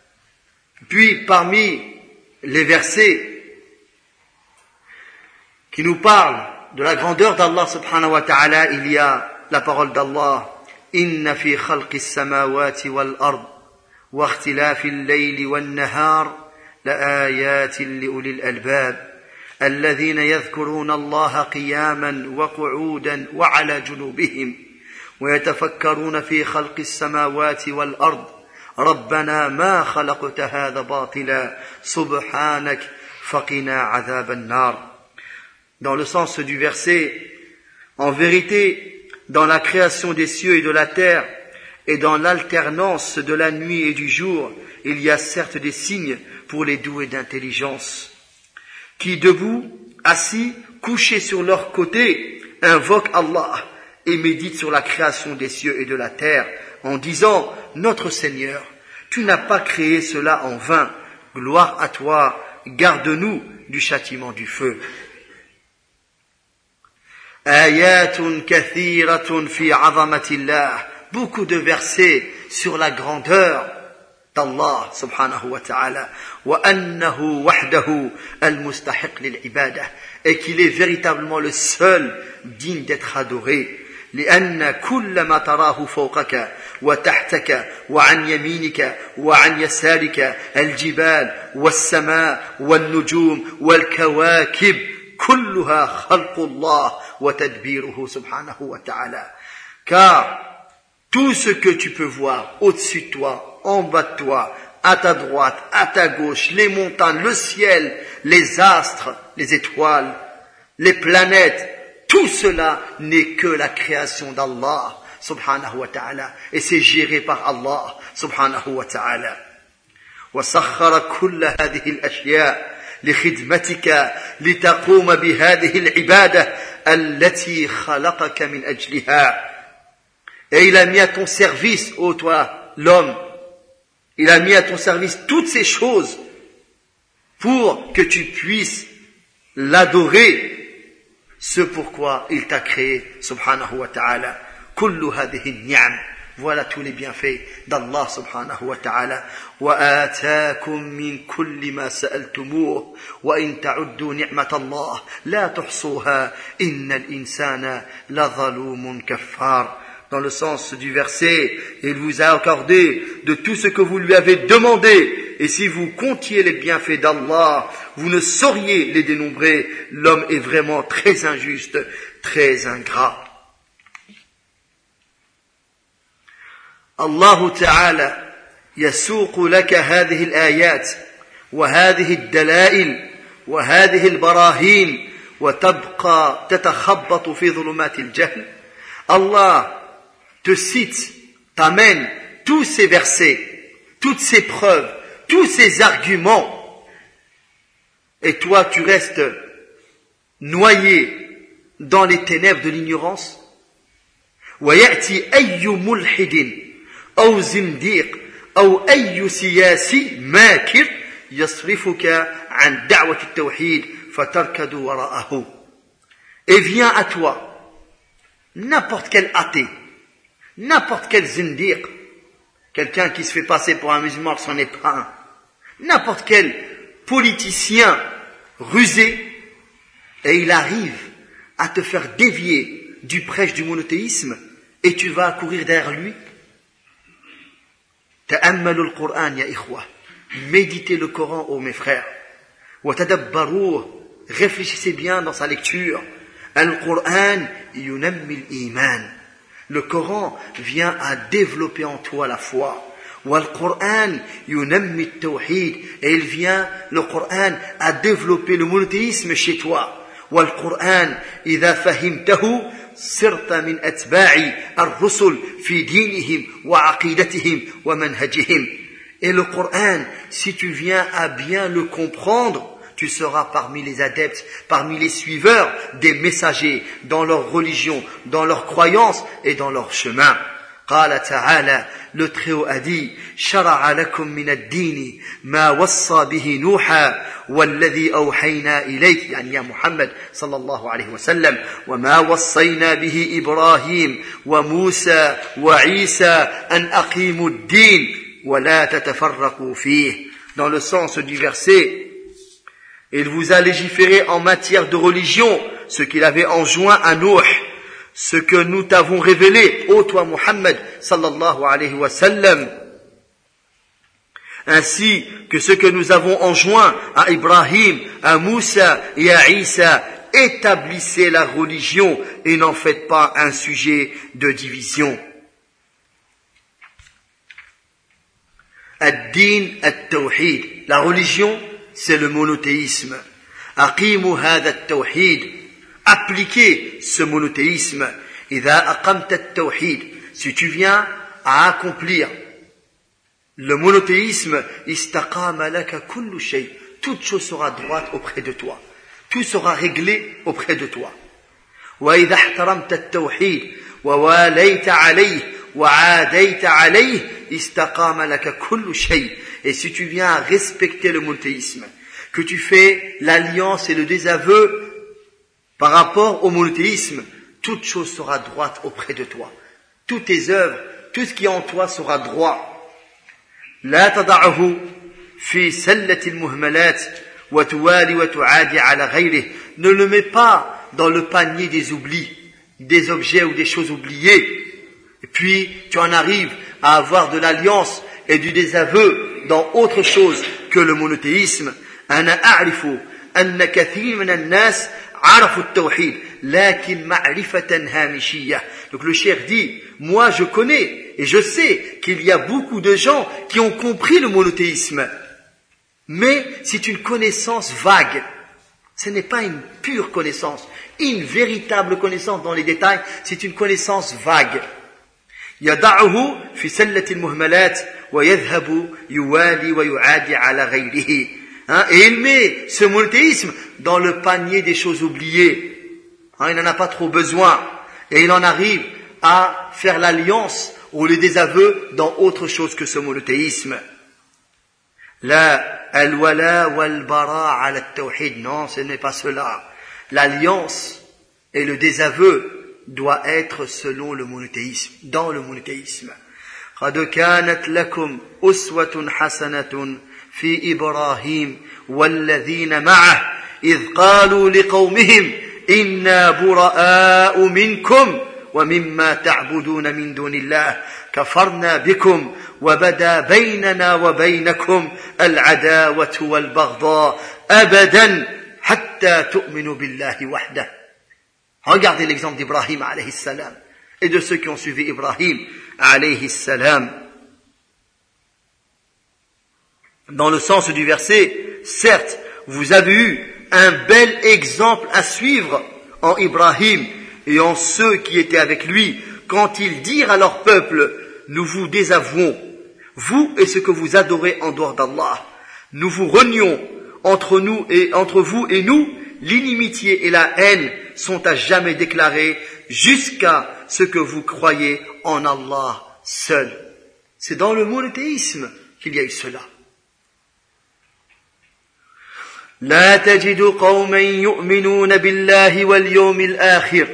Puis parmi les versets qui nous parlent de la grandeur d'Allah subhanahu wa ta'ala, il y a la parole d'Allah. إن في خلق السماوات والأرض واختلاف الليل والنهار لآيات لأولي الألباب الذين يذكرون الله قياما وقعودا وعلى جنوبهم ويتفكرون في خلق السماوات والأرض ربنا ما خلقت هذا باطلا سبحانك فقنا عذاب النار. Dans le sens du verset, en vérité, dans la création des cieux et de la terre, et dans l'alternance de la nuit et du jour, il y a certes des signes pour les doués d'intelligence, qui debout, assis, couchés sur leur côté, invoquent Allah et méditent sur la création des cieux et de la terre, en disant, notre Seigneur, tu n'as pas créé cela en vain, gloire à toi, garde-nous du châtiment du feu. آيات كثيرة في عظمة الله. Beaucoup de versets sur la grandeur d'Allah subhanahu wa ta'ala. وأنه وحده المستحق للعبادة. Et qu'il est véritablement le seul digne d'être adoré. لأن كل ما تراه فوقك وتحتك وعن يمينك وعن يسارك الجبال والسماء والنجوم والكواكب كلها خلق الله وتدبيره سبحانه وتعالى. Car tout ce que tu peux voir au-dessus de toi, en bas de toi, à ta droite, à ta gauche, les montagnes, le ciel, les astres, les étoiles, les planètes, tout cela n'est que la création d'Allah subhanahu wa ta'ala, et c'est géré par Allah subhanahu wa ta'ala. وسخر كل هذه الأشياء لخدمتك لتقوم بهذه العبادة التي خلقك من أجلها. Et il a mis à ton service, ô toi, l'homme, il a mis à ton service toutes ces choses pour que tu puisses l'adorer, ce pourquoi il t'a créé, subhanahu wa ta'ala. Kullu hadhihi ni'am. Voilà tous les bienfaits d'Allah subhanahu wa ta'ala. وآتاكم من كل ما سألتموه وإن تعدوا نعمة الله لا تحصوها إن الإنسان لظلوم كفار. Dans le sens du verset, il vous a accordé de tout ce que vous lui avez demandé. Et si vous comptiez les bienfaits d'Allah, vous ne sauriez les dénombrer. L'homme est vraiment très injuste, très ingrat. الله تعالى يسوق لك هذه الآيات وهذه الدلائل وهذه البراهين وتبقى تتخبط في ظلمات الجهل. Allah te cite, t'amène tous ces versets, toutes ces preuves, tous ces arguments, et toi tu restes noyé dans les ténèbres de l'ignorance. ويأتي أي ملحد أو زنديق أو أي سياسي ماكر يصرفك عن دعوة التوحيد فتركض وراءه. Et vient à toi n'importe quel athée, n'importe quel zindiq, quelqu'un qui se fait passer pour un musulman qui n'en est pas un, n'importe quel politicien rusé, et il arrive à te faire dévier du prêche du monothéisme, et tu vas courir derrière lui. تأملوا القرآن يا إخوة. Méditez le Coran, ô mes frères. وتدبروه. Réfléchissez bien dans sa lecture. القرآن ينمي الإيمان. Le Coran vient à développer en toi la foi. والقرآن ينمي التوحيد. Et il vient, le Coran, à développer le monothéisme chez toi. والقرآن إذا فهمته صرت من أتباع الرسل في دينهم وعقيدتهم ومنهجهم. Et le Coran, si tu viens à bien le comprendre, tu seras parmi les adeptes, parmi les suiveurs des messagers dans leur religion, dans leurs croyances et dans leur chemin. قال تعالى, le Très-Haut a dit, شرع لكم من الدين ما وصى به نوحا والذي أوحينا إليك, يعني يا محمد صلى الله عليه وسلم, وما وصينا به إبراهيم وموسى وعيسى أن أقيموا الدين ولا تتفرقوا فيه. Dans le sens du verset, il vous a légiféré en matière de religion ce qu'il avait enjoint à Nuh, ce que nous t'avons révélé, ô toi Muhammad sallallahu alayhi wa sallam, ainsi que ce que nous avons enjoint à Ibrahim, à Moussa et à Isa. Établissez la religion et n'en faites pas un sujet de division. Ad-din at-tawhid. La religion, c'est le monothéisme. Aqimu hadha at-tawhid. Appliquez ce monothéisme. Idha aqamta at-tawhid. Si tu viens à accomplir le monothéisme, istaqama laka kullu shay. Toute chose sera droite auprès de toi. Tout sera réglé auprès de toi. Wa idha ihtaramta at-tawhid wa walayta alayhi wa aadayta alayhi istaqama laka kullu shay. Et si tu viens à respecter le monothéisme, que tu fais l'alliance et le désaveu par rapport au monothéisme, toute chose sera droite auprès de toi. Toutes tes œuvres, tout ce qui est en toi sera droit. لا تضعه في سلة المهملات وتوالي وتعادي على غيره. Ne le mets pas dans le panier des oublis, des objets ou des choses oubliées. Et puis tu en arrives à avoir de l'alliance et du désaveu dans autre chose que le monothéisme. أنا أعرف أن كثير من الناس عرفوا التوحيد لكن معرفة هامشية. Donc le cheikh dit, moi je connais et je sais qu'il y a beaucoup de gens qui ont compris le monothéisme, mais c'est une connaissance vague. Ce n'est pas une pure connaissance, une véritable connaissance dans les détails, c'est une connaissance vague يضعه في سلة المهملات ويذهب يوالي ويعادي على غيره. Et il met ce monothéisme dans le panier des choses oubliées. Il n'en a pas trop besoin. Et il en arrive à faire l'alliance ou le désaveu dans autre chose que ce monothéisme. La al-wala wal-bara ala al-tawhid. Non, ce n'est pas cela. L'alliance et le désaveu doit être selon le monothéisme, dans le monothéisme. قد كانت لكم أسوة حسنة في إبراهيم والذين معه إذ قالوا لقومهم إنا براء منكم ومما تعبدون من دون الله كفرنا بكم وبدا بيننا وبينكم العداوة والبغضاء أبدا حتى تؤمنوا بالله وحده. Regardez l'exemple d'Ibrahim alayhi salam et de ceux qui ont suivi Ibrahim alayhi salam. Dans le sens du verset, certes, vous avez eu un bel exemple à suivre en Ibrahim et en ceux qui étaient avec lui, quand ils dirent à leur peuple, nous vous désavouons, vous et ce que vous adorez en dehors d'Allah. Nous vous renions entre vous et nous, l'inimitié et la haine sont à jamais déclarées jusqu'à ce que vous croyez en Allah seul. C'est dans le monothéisme qu'il y a eu cela. لا تجد قوما يؤمنون بالله واليوم الآخر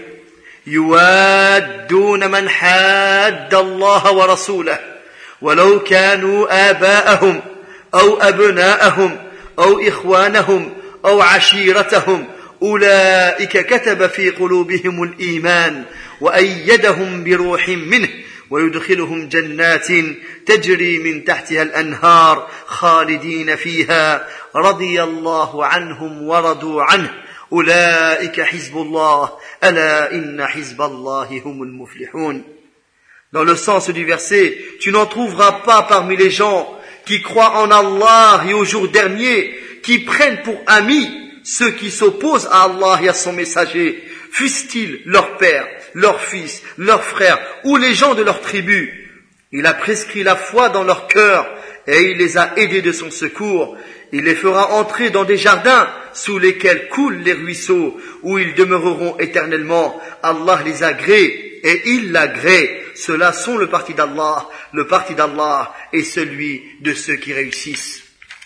يوادون من حاد الله ورسوله ولو كانوا آباءهم أو أبناءهم أو إخوانهم أو عشيرتهم أولئك كتب في قلوبهم الإيمان وأيدهم بروح منه ويدخلهم جنات تجري من تحتها الأنهار خالدين فيها رضي الله عنهم ورضوا عنه أولئك حزب الله ألا إن حزب الله هم المفلحون. Dans le sens du verset, tu n'en trouveras pas parmi les gens qui croient en Allah et au jour dernier, qui prennent pour amis ceux qui s'opposent à Allah et à son messager, fussent-ils leur père, leur fils, leurs frères ou les gens de leur tribu. Il a prescrit la foi dans leur cœur et il les a aidés de son secours. Il les fera entrer dans des jardins sous lesquels coulent les ruisseaux, où ils demeureront éternellement. Allah les agrée et il l'agrée. Ceux-là sont le parti d'Allah. Le parti d'Allah est celui de ceux qui réussissent.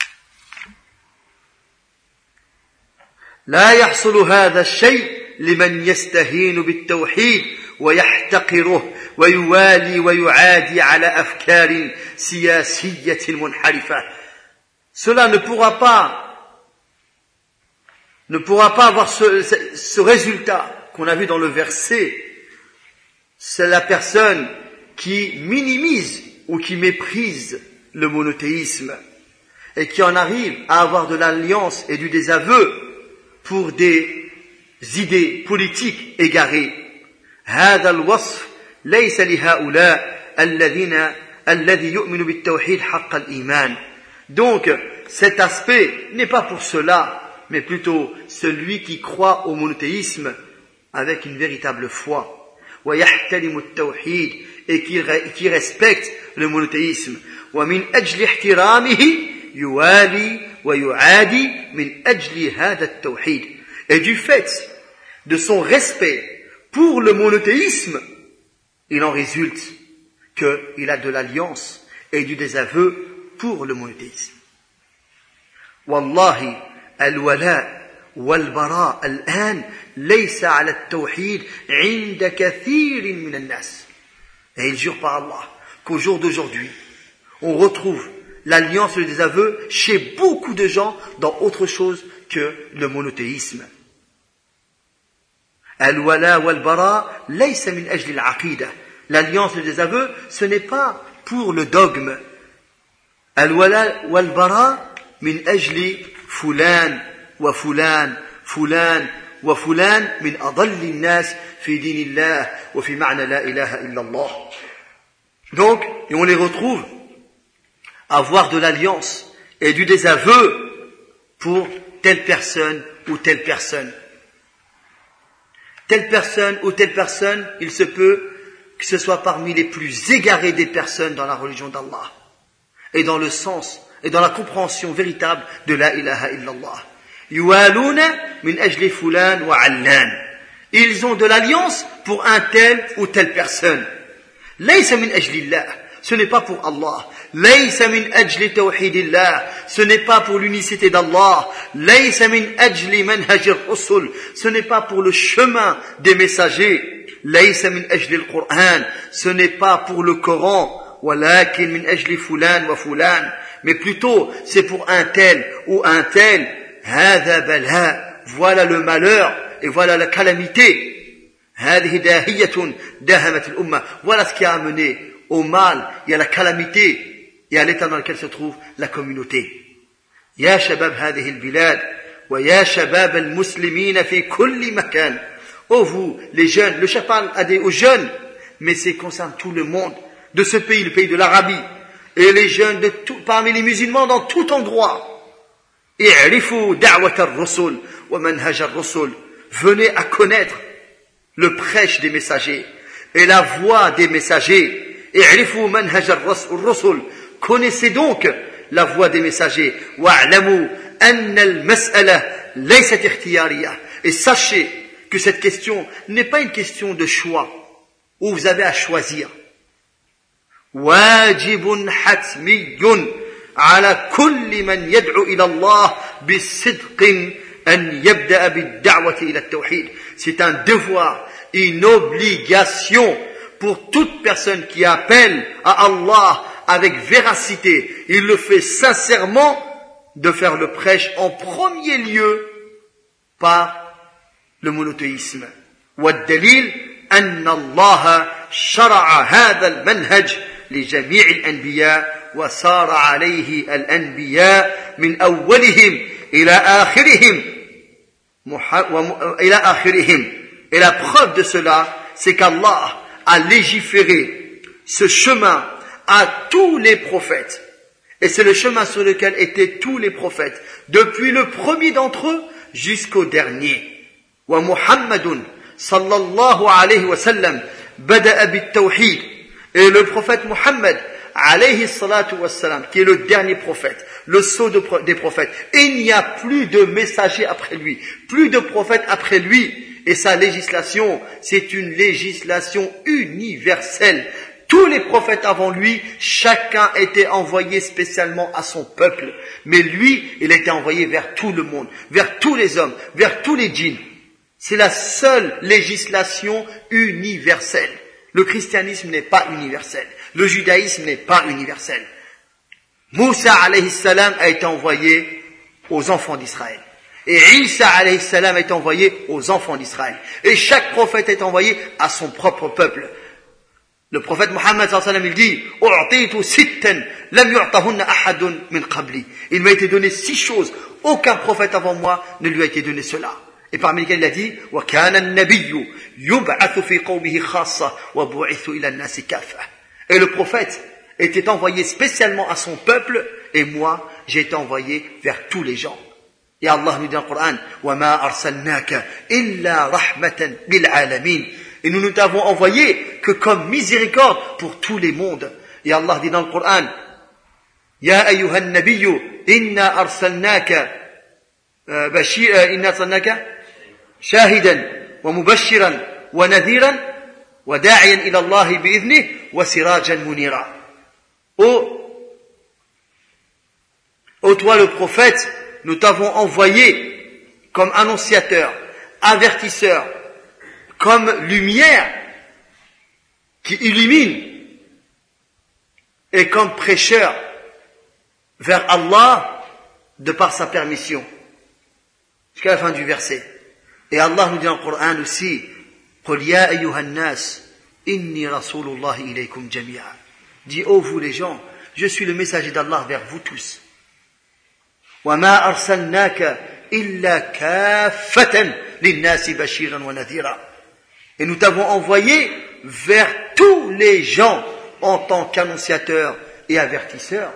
لا يحصل هذا الشيء لمن يستهين بالتوحيد ويحتقره ويوالي ويعادي على أفكار سياسية منحرفة. Cela ne pourra pas avoir ce résultat qu'on a vu dans le verset. C'est la personne qui minimise ou qui méprise le monothéisme et qui en arrive à avoir de l'alliance et du désaveu pour des idées politiques égarées. هذا الوصف ليس لهؤلاء الذي يؤمن بالتوحيد حق الإيمان. Donc, cet aspect n'est pas pour cela, mais plutôt celui qui croit au monothéisme avec une véritable foi. ويحترم التوحيد et qui respecte le monothéisme. ومن أجل احترامه يوالي ويعادي من أجل هذا التوحيد. Et du fait de son respect pour le monothéisme, il en résulte qu'il a de l'alliance et du désaveu pour le monothéisme. والله الولاء والبراء الآن ليس على التوحيد عند كثير من الناس. Et il jure par Allah qu'au jour d'aujourd'hui, on retrouve l'alliance et le désaveu chez beaucoup de gens dans autre chose que le monothéisme. الولاء والبراء ليس من أجل العقيدة. L'alliance et le désaveu, ce n'est pas pour le dogme. الولاء والبراء من أجل فلان وفلان فلان وفلان من أضل الناس في دين الله وفي معنى لا إله إلا الله. Donc, et on les retrouve à avoir de l'alliance et du désaveu pour telle personne ou telle personne. Telle personne ou telle personne, il se peut que ce soit parmi les plus égarés des personnes dans la religion d'Allah, et dans le sens, et dans la compréhension véritable de la ilaha illallah. Yuwaluna min ajli fulan wa allan. Ils ont de l'alliance pour un tel ou telle personne. Laysa min ajlillah. Ce n'est pas pour Allah. Laysa min ajli tawhidillah. Ce n'est pas pour l'unicité d'Allah. Laysa min ajli manhajir rusul. Ce n'est pas pour le chemin des messagers. Laysa min ajli al-Qur'an. Ce n'est pas pour le Coran. Walakin min ajli fulan wa fulan. Mais plutôt, c'est pour un tel ou un tel. Hadha bala. Voilà le malheur et voilà la calamité. هذه داهية داهمت الأمة. Voilà ce qui a amené au mal et à la calamité et à l'état dans lequel se trouve la communauté. يا شباب هذه البلاد ويا شباب المسلمين في كل مكان. Oh vous, les jeunes, le chef parle aux jeunes, mais c'est concerne tout le monde de ce pays, le pays de l'Arabie, et les jeunes de tout, parmi les musulmans dans tout endroit. اعرفوا دعوة الرسل ومنهج الرسل. Venez à connaître le prêche des messagers et la voix des messagers. اعرفوا منهج الرسل. Connaissez donc la voix des messagers. واعلموا أن المسألة ليست اختيارية. Et sachez que cette question n'est pas une question de choix où vous avez à choisir. واجب حتمي على كل من يدعو إلى الله بصدق أن يبدأ بالدعوة إلى التوحيد. C'est un devoir, une obligation pour toute personne qui appelle à Allah avec véracité, il le fait sincèrement, de faire le prêche en premier lieu par le monothéisme. والدليل أن الله شرع هذا المنهج لجميع الأنبياء وسار عليه الأنبياء من أولهم إلى آخرهم. Et la preuve de cela, c'est qu'Allah a légiféré ce chemin à tous les prophètes. Et c'est le chemin sur lequel étaient tous les prophètes, depuis le premier d'entre eux jusqu'au dernier. ومحمد صلى الله عليه وسلم بدأ بالتوحيد. Et le prophète Muhammad alayhi salatu wassalam, qui est le dernier prophète, le sceau des prophètes, il n'y a plus de messager après lui, plus de prophète après lui, et sa législation, c'est une législation universelle. Tous les prophètes avant lui, chacun était envoyé spécialement à son peuple, mais lui, il était envoyé vers tout le monde, vers tous les hommes, vers tous les djinns. C'est la seule législation universelle. Le christianisme n'est pas universel. Le judaïsme n'est pas universel. Moussa alayhi salam a été envoyé aux enfants d'Israël. Et Isa alayhi salam a été envoyé aux enfants d'Israël. Et chaque prophète est envoyé à son propre peuple. Le prophète Muhammad sallallahu alayhi wa sallam, il dit, أُعْطِيتُ سِتًّا لَمْ يُعْطَهُنَّ أَحَدٌ مِنْ قَبْلِي. Il m'a été donné 6 choses. Aucun prophète avant moi ne lui a été donné cela. Et parmi lesquels il a dit وَكَانَ النَّبِيُّ يُبْعَثُ فِي قَوْمِهِ خَاصَّةً وَبُعِثُ إِلَى النَّاسِ كَافَّةً. Et le prophète était envoyé spécialement à son peuple, et moi, j'ai été envoyé vers tous les gens. Et Allah nous dit dans le Coran وَمَا أَرْسَلْنَاكَ إِلَّا رَحْمَةً لِلْعَالَمِينَ. Et nous ne t'avons envoyé que comme miséricorde pour tous les mondes. Et Allah dit dans le Coran يَا أَيُّهَا النَّبِيُّ إِنَّا أَرْسَلْنَاكَ شاهدا ومبشرا ونذيرا وداعيا إلى الله بإذنه وسراجا منيرا. Ô toi le prophète, nous t'avons envoyé comme annonciateur, avertisseur, comme lumière qui illumine et comme prêcheur vers Allah de par sa permission. Jusqu'à la fin du verset. Et Allah nous dit dans le Coran aussi, قُلْ يَا أَيُّهَا النَّاسِ إِنِّي رَسُولُ اللَّهِ إِلَيْكُمْ جَمِيعًا. Dis, ô vous les gens, je suis le messager d'Allah vers vous tous. وَمَا أَرْسَلْنَاكَ إِلَّا كَافَّةً لِلنَّاسِ بَشِيرًا وَنَذِيرًا. Et nous t'avons envoyé vers tous les gens en tant qu'annonciateur et avertisseur.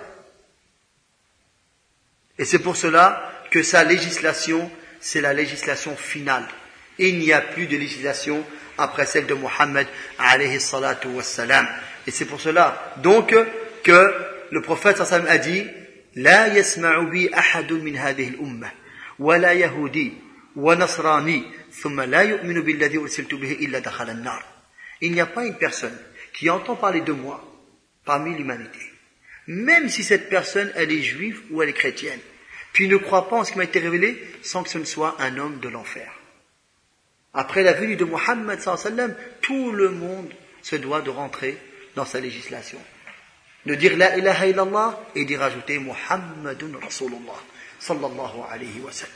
Et c'est pour cela que sa législation, c'est la législation finale. Il n'y a plus de législation après celle de Muhammad alayhi salatu wassalam. Et c'est pour cela donc que le prophète sallallahu alayhi wa sallam a dit لا يسمع بي أحد من هذه الأمة ولا يهودي ونصراني ثم لا يؤمن بالذي أرسلت به إلا دخل النار. Il n'y a pas une personne qui entend parler de moi parmi l'humanité, même si cette personne elle est juive ou elle est chrétienne, puis ne croit pas en ce qui m'a été révélé sans que ce ne soit un homme de l'enfer. Après la venue de Muhammad sallallahu alayhi wa sallam, tout le monde se doit de rentrer dans sa législation, de dire la ilaha illallah et d'y rajouter Muhammadun Rasulullah sallallahu alayhi wa sallam.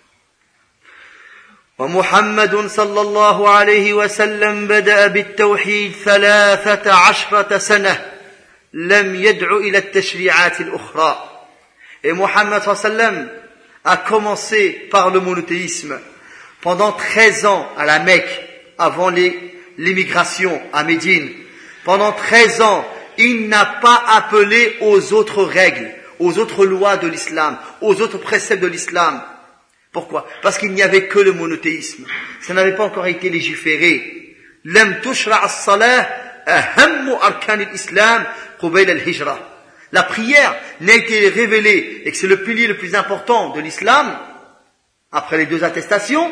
ومحمد صلى الله عليه وسلم بدأ بالتوحيد 13 سنة لم يدع إلى التشريعات الأخرى. Et Muhammad صلى الله عليه وسلم a commencé par le monothéisme pendant 13 ans à la Mecque, avant l'immigration à Médine. Pendant 13 ans, il n'a pas appelé aux autres règles, aux autres lois de l'islam, aux autres préceptes de l'islam. Pourquoi? Parce qu'il n'y avait que le monothéisme. Ça n'avait pas encore été légiféré. لم تشرع الصلاة أهم أركان الإسلام قبيل الهجرة. La prière n'a été révélée, et que c'est le pilier le plus important de l'islam, après les 2 attestations,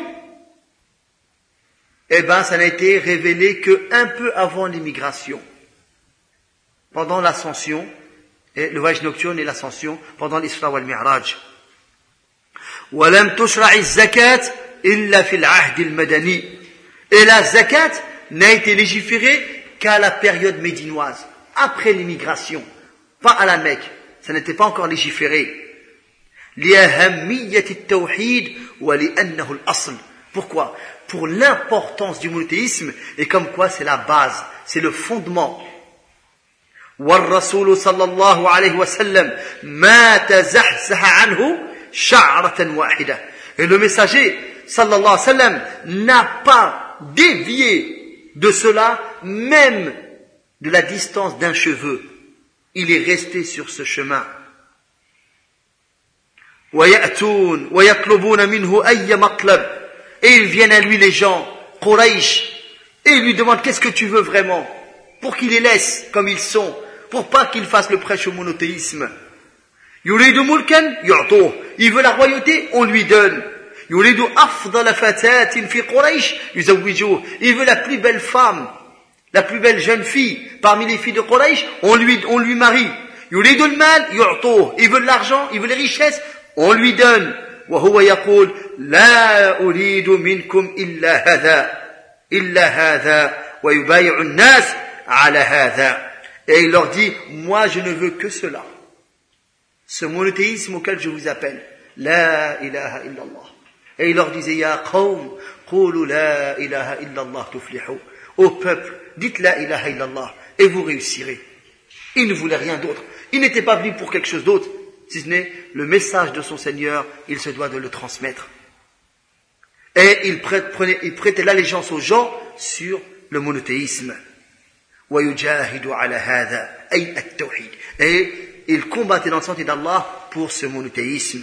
eh ben, ça n'a été révélé qu'un peu avant l'immigration, pendant l'ascension, et le voyage nocturne et l'ascension, pendant l'Isra wal Mi'raj. وَلَمْ تُشْرَعِ الزَّكَاةِ إِلَّا فِي الْعَهْدِ الْمَدَنِي. Et la zakat n'a été légiférée qu'à la période médinoise, après l'immigration, pas à la Mecque. Ça n'était pas encore légiféré. لِأَهَمِّيَّةِ التَّوْحِيدِ وَلِأَنَّهُ الْأَصْلِ. Pourquoi? Pour l'importance du monothéisme, et comme quoi c'est la base, c'est le fondement. وَالرَّسُولُ صلى الله عليه وسلم ما تزحزح عنه شعرة واحدة. Et le messager sallallahu alayhi wa sallam n'a pas dévié de cela, même de la distance d'un cheveu. Il est resté sur ce chemin. وَيَأْتُونَ وَيَطْلُبُونَ مِنْهُ أَيَّ مَطْلَبٍ. Et ils viennent à lui, les gens, Quraysh, et ils lui demandent qu'est-ce que tu veux vraiment, pour qu'il les laisse comme ils sont, pour pas qu'ils fassent le prêche au monothéisme. يريد ملكا يعطوه. Il veut la royauté, on lui donne. يريد أفضل فتاة في قريش يزوجوه. Il veut la plus belle femme, la plus belle jeune fille parmi les filles de Quraysh, on lui marie. يريد المال يعطوه. Il veut l'argent, il veut les richesses, on lui donne. وهو يقول لا أريد منكم إلا هذا ويبايع الناس على هذا. Et il leur dit, moi je ne veux que cela, ce monothéisme auquel je vous appelle, la ilaha illallah. Et il leur disait, ya qawm, qulu la ilaha illallah tuflihu. Au peuple, dites la ilaha illallah et vous réussirez. Il ne voulait rien d'autre. Il n'était pas venu pour quelque chose d'autre, si ce n'est le message de son Seigneur, il se doit de le transmettre. Et il prêtait l'allégeance aux gens sur le monothéisme. وَيُجَاهِدُ عَلَى هَذَا أي التوحيد. Et il combattait dans le sentier d'Allah pour ce monothéisme.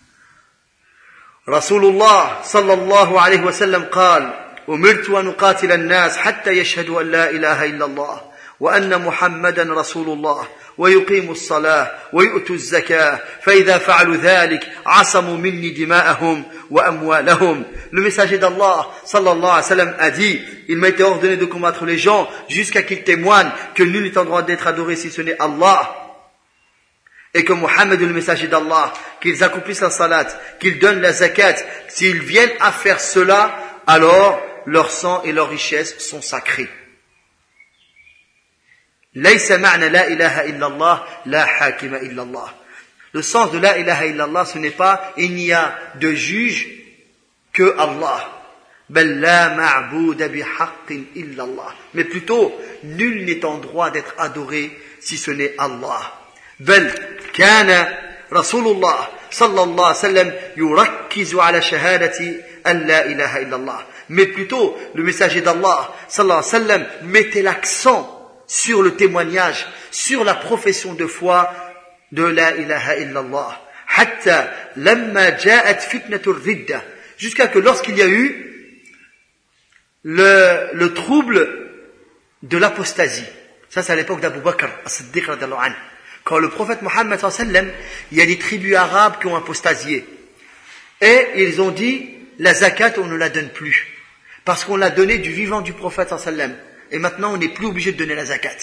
رسول الله صلى الله عليه وسلم قال أمرت أن أقاتل الناس حتى يشهدوا أن لا إله إلا الله وأن محمدا رسول الله ويقيموا الصلاة ويؤتوا الزكاة فإذا فعلوا ذلك عصموا مني دماءهم وأموالهم. Le messager d'Allah sallallahu alayhi wa sallam a dit, il m'a été ordonné de combattre les gens jusqu'à qu'ils témoignent que nul n'est en droit d'être adoré si ce n'est Allah, et que Muhammad est le messager d'Allah, qu'ils accomplissent la salat, qu'ils donnent la zakat. S'ils viennent à faire cela, alors leur sang et leur richesse sont sacrés. ليس معنى لا إله إلا الله لا حاكم إلا الله. Le sens de la ilaha illallah, ce n'est pas il n'y a de juge que Allah. بل لا معبود بحق إلا الله. Mais plutôt, nul n'est en droit d'être adoré si ce n'est Allah. بل كان رسول الله صلى الله عليه وسلم يركز على شهادة أن لا إله إلا الله. Mais plutôt, le messager d'Allah sallallahu alayhi wa sallam mettait l'accent sur le témoignage, sur la profession de foi de la ilaha illallah. Hatta lamma ja'at fitnatur ridda, jusqu'à que lorsqu'il y a eu le trouble de l'apostasie. Ça, c'est à l'époque d'Abu Bakr, as-Siddiq radiyallahu anhu. Quand le prophète Mohammed sallallahu alayhi wa sallam, il y a des tribus arabes qui ont apostasié. Et ils ont dit, la zakat, on ne la donne plus. Parce qu'on l'a donnée du vivant du prophète sallallahu alayhi wa sallam. Et maintenant, on n'est plus obligé de donner la zakat.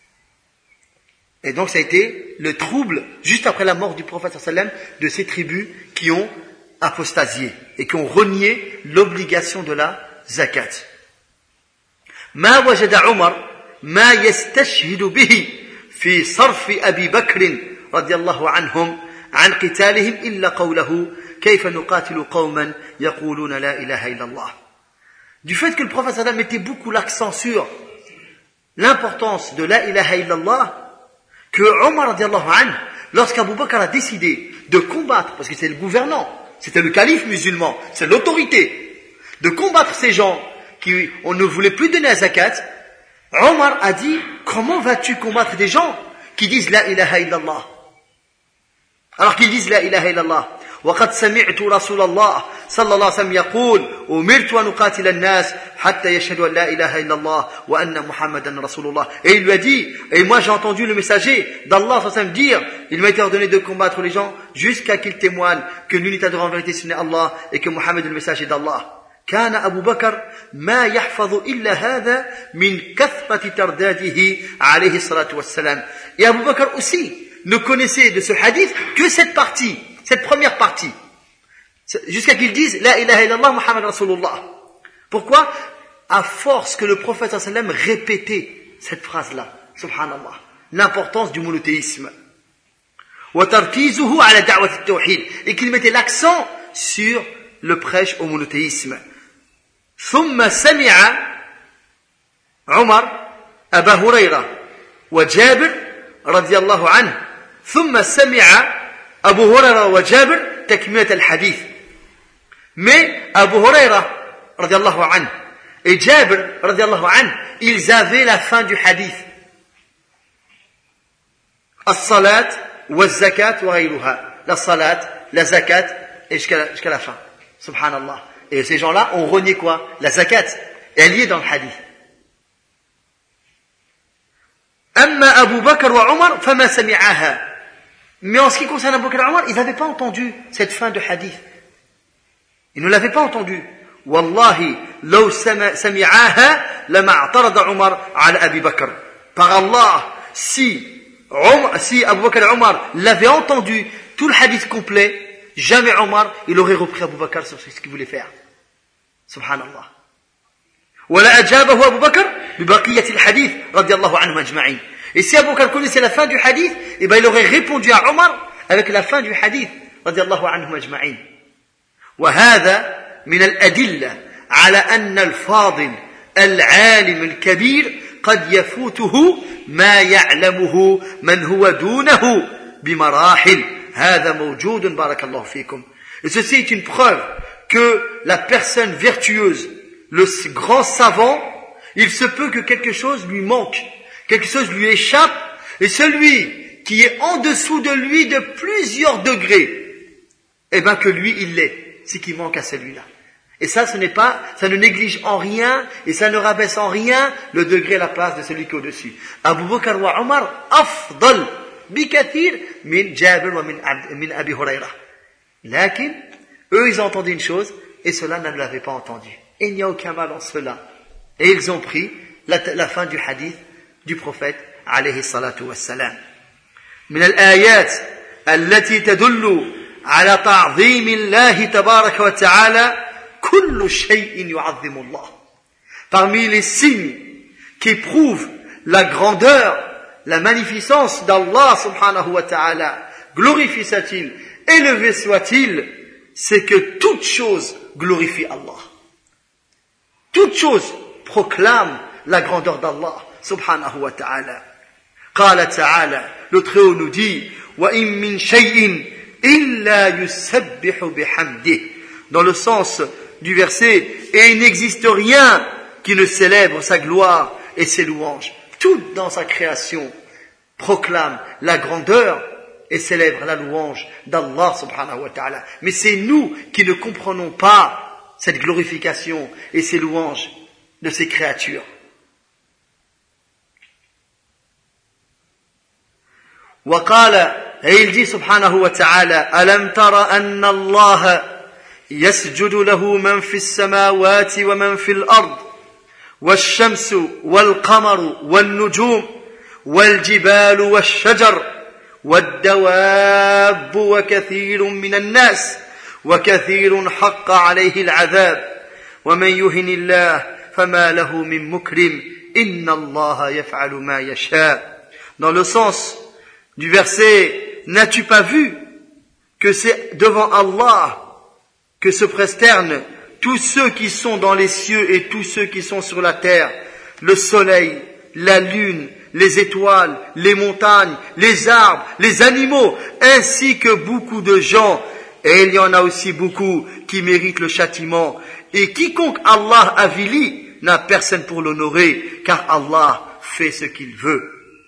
Et donc, ça a été le trouble, juste après la mort du prophète sallallahu alayhi wa sallam, de ces tribus qui ont apostasié et qui ont renié l'obligation de la zakat. ما وجد عمر ما يستشهد به في صرف أبي بكر رضي الله عنهم عن قتالهم إلا قوله كيف نقاتل قوما يقولون لا إله إلا الله. Du fait que le prophète sallam mettait beaucoup l'accent sur l'importance de la ilaha illallah, que Omar radiallahu anhu, lorsqu'Abu Bakr a décidé de combattre, parce que c'est le gouvernant, c'était le calife musulman, c'est l'autorité, de combattre ces gens qui on ne voulait plus donner la zakat, Omar a dit, comment vas-tu combattre des gens qui disent la ilaha illallah? Alors qu'ils disent la ilaha illallah. وقد سمعت رسول الله صلى الله عليه وسلم يقول أمرت أن أقاتل الناس حتى يشهدوا أن لا إله إلا الله وأن محمدا رسول الله. Et il lui a dit, et moi j'ai entendu le messager d'Allah صلى الله عليه وسلم dire, il m'a été ordonné de combattre les gens jusqu'à qu'ils témoignent que l'unité de en vérité ce n'est Allah et que Mohammed est le messager d'Allah. كان أبو بكر ما يحفظ إلا هذا من كثرة ترداده عليه الصلاة والسلام. Et Abu Bakr aussi ne connaissait de ce hadith que cette partie, cette première partie, jusqu'à qu'ils disent la ilaha illallah Muhammad Rasulullah. Pourquoi? À force que le prophète sallallahu alayhi wa sallam répétait cette phrase-là, subhanallah, l'importance du monothéisme. وتركيزه على دعوة التوحيد, et qu'il mettait l'accent sur le prêche au monothéisme. ثم سمع عمر أبا هريرة وجابر رضي الله عنه ثم سمع أبو هريرة وجابر تكملة الحديث. Mais Abu Huraira radiallahu anhu et Jabir radiallahu anhu, ils avaient la fin du hadith. As-salat wa zakat wa ghayruha. La salat, la zakat et jusqu'à la fin. Subhanallah. Et ces gens-là ont renié quoi? La zakat. Et elle y est dans le hadith. Amma Abu Bakr wa Omar, fama sami'aha. Mais en ce qui concerne Abu Bakr et Omar, ils n'avaient pas entendu cette fin de hadith. Ils ne l'avaient pas entendu. Wallahi, law sami'aha, lama a'tarada Omar ala Abi Bakr. Par Allah, si Abu Bakr et Omar l'avaient entendu, tout le hadith complet, jamais Omar, il aurait repris Abu Bakr sur ce qu'il voulait faire. Subhanallah. ولا أجابه أبو بكر ببقية الحديث رضي الله عنهم أجمعين. Et si Abu Bakr connaissait la fin du hadith, eh ben il aurait répondu à Omar avec la fin du hadith رضي الله عنهم أجمعين. وهذا من الأدلة على أن الفاضل العالم الكبير قد يفوته ما يعلمه من هو دونه بمراحل. هذا موجود بارك الله فيكم. Et ceci est une preuve que la personne vertueuse, le grand savant, il se peut que quelque chose lui manque, quelque chose lui échappe, et celui qui est en dessous de lui de plusieurs degrés, eh bien que lui il l'est, c'est qu'il manque à celui-là. Et ça, ça ne néglige en rien, et ça ne rabaisse en rien le degré et la place de celui qui est au-dessus. Abu Bakr wa Omar, afdal, bikathir, min Jabir wa min Abi Hurayra. Lakin, eux ils ont entendu une chose, et cela ne l'avait pas entendu. Et il n'y a aucun mal en cela. Et ils ont pris la fin du hadith du prophète alayhi salatu wassalam. من الآيات التي تدل على تعظيم الله تبارك وتعالى كل شيء يعظم الله. Parmi les signes qui prouvent la grandeur, la magnificence d'Allah subhanahu wa ta'ala, glorifié soit-il, élevé soit-il, c'est que toute chose glorifie Allah. Toute chose proclame la grandeur d'Allah subhanahu wa ta'ala. Qala ta'ala, le Très-Haut nous dit, wa in min shay'in illa yusabbihu bihamdih. Dans le sens du verset, et il n'existe rien qui ne célèbre sa gloire et ses louanges. Tout dans sa création proclame la grandeur et célèbre la louange d'Allah subhanahu wa ta'ala. Mais c'est nous qui ne comprenons pas cette glorification et ces louanges. de ses créatures. وقال, et il dit subhanahu wa ta'ala, ألم تر أن الله يسجد له من في السماوات ومن في الأرض والشمس والقمر والنجوم والجبال والشجر والدواب وكثير من الناس وكثير حق عليه العذاب ومن يهن الله فما له من مكرم إن الله يفعل ما يشاء. Dans le sens du verset, n'as-tu pas vu que c'est devant Allah que se prosternent tous ceux qui sont dans les cieux et tous ceux qui sont sur la terre, le soleil, la lune, les étoiles, les montagnes, les arbres, les animaux, ainsi que beaucoup de gens, et il y en a aussi beaucoup qui méritent le châtiment, et quiconque Allah avilit n'a personne pour l'honorer, car Allah fait ce qu'il veut.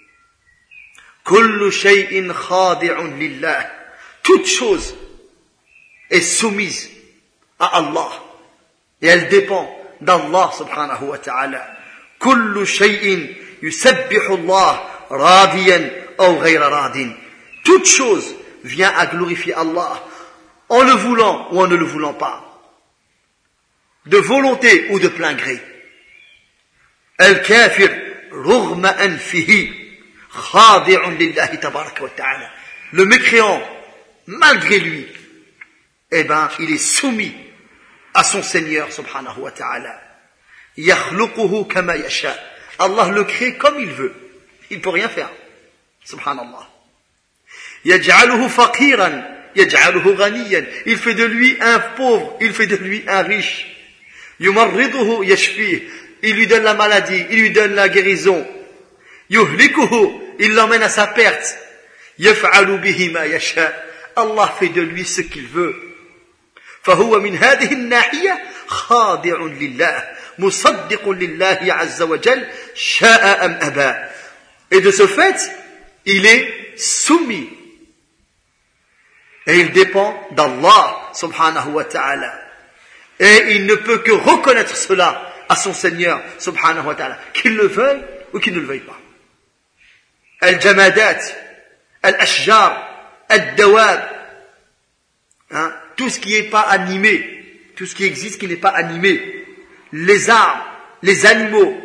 Kullu shay'in khadi'un lillah. Toute chose est soumise à Allah et elle dépend d'Allah subhanahu wa ta'ala. Kullu shay'in yusabbihu Allah radiyan aw ghayra radin. Toute chose vient à glorifier Allah en le voulant ou en ne le voulant pas, de volonté ou de plein gré. Al-kafir rughma anfihi khadi'un lillahi tabaraka wa ta'ala. Le mécréant, malgré lui, il est soumis à son Seigneur subhanahu wa ta'ala. Yakhluquhu kama yasha. Allah le crée comme il veut. Il peut rien faire. Subhanallah. Yaj'aluhu faqiran, yaj'aluhu ghaniyan. Il fait de lui un pauvre, il fait de lui un riche. Yumarriduhu yashfih. Il lui donne la maladie, il lui donne la guérison. Yuhlikuhu, il l'emmène à sa perte. Yaf'alu bihi ma yasha. Allah fait de lui ce qu'il veut. فهو من هذه الناحية خاضع لله مصدق لله عز وجل شاء أم أبى. Et de ce fait, il est soumis et il dépend d'Allah subhanahu wa ta'ala. Et il ne peut que reconnaître cela à son Seigneur subhanahu wa ta'ala, qu'il le veuille ou qu'il ne le veuille pas. Al-jamadat, al-ashjar, al-dawab, tout ce qui n'est pas animé, tout ce qui existe qui n'est pas animé, les arbres, les animaux,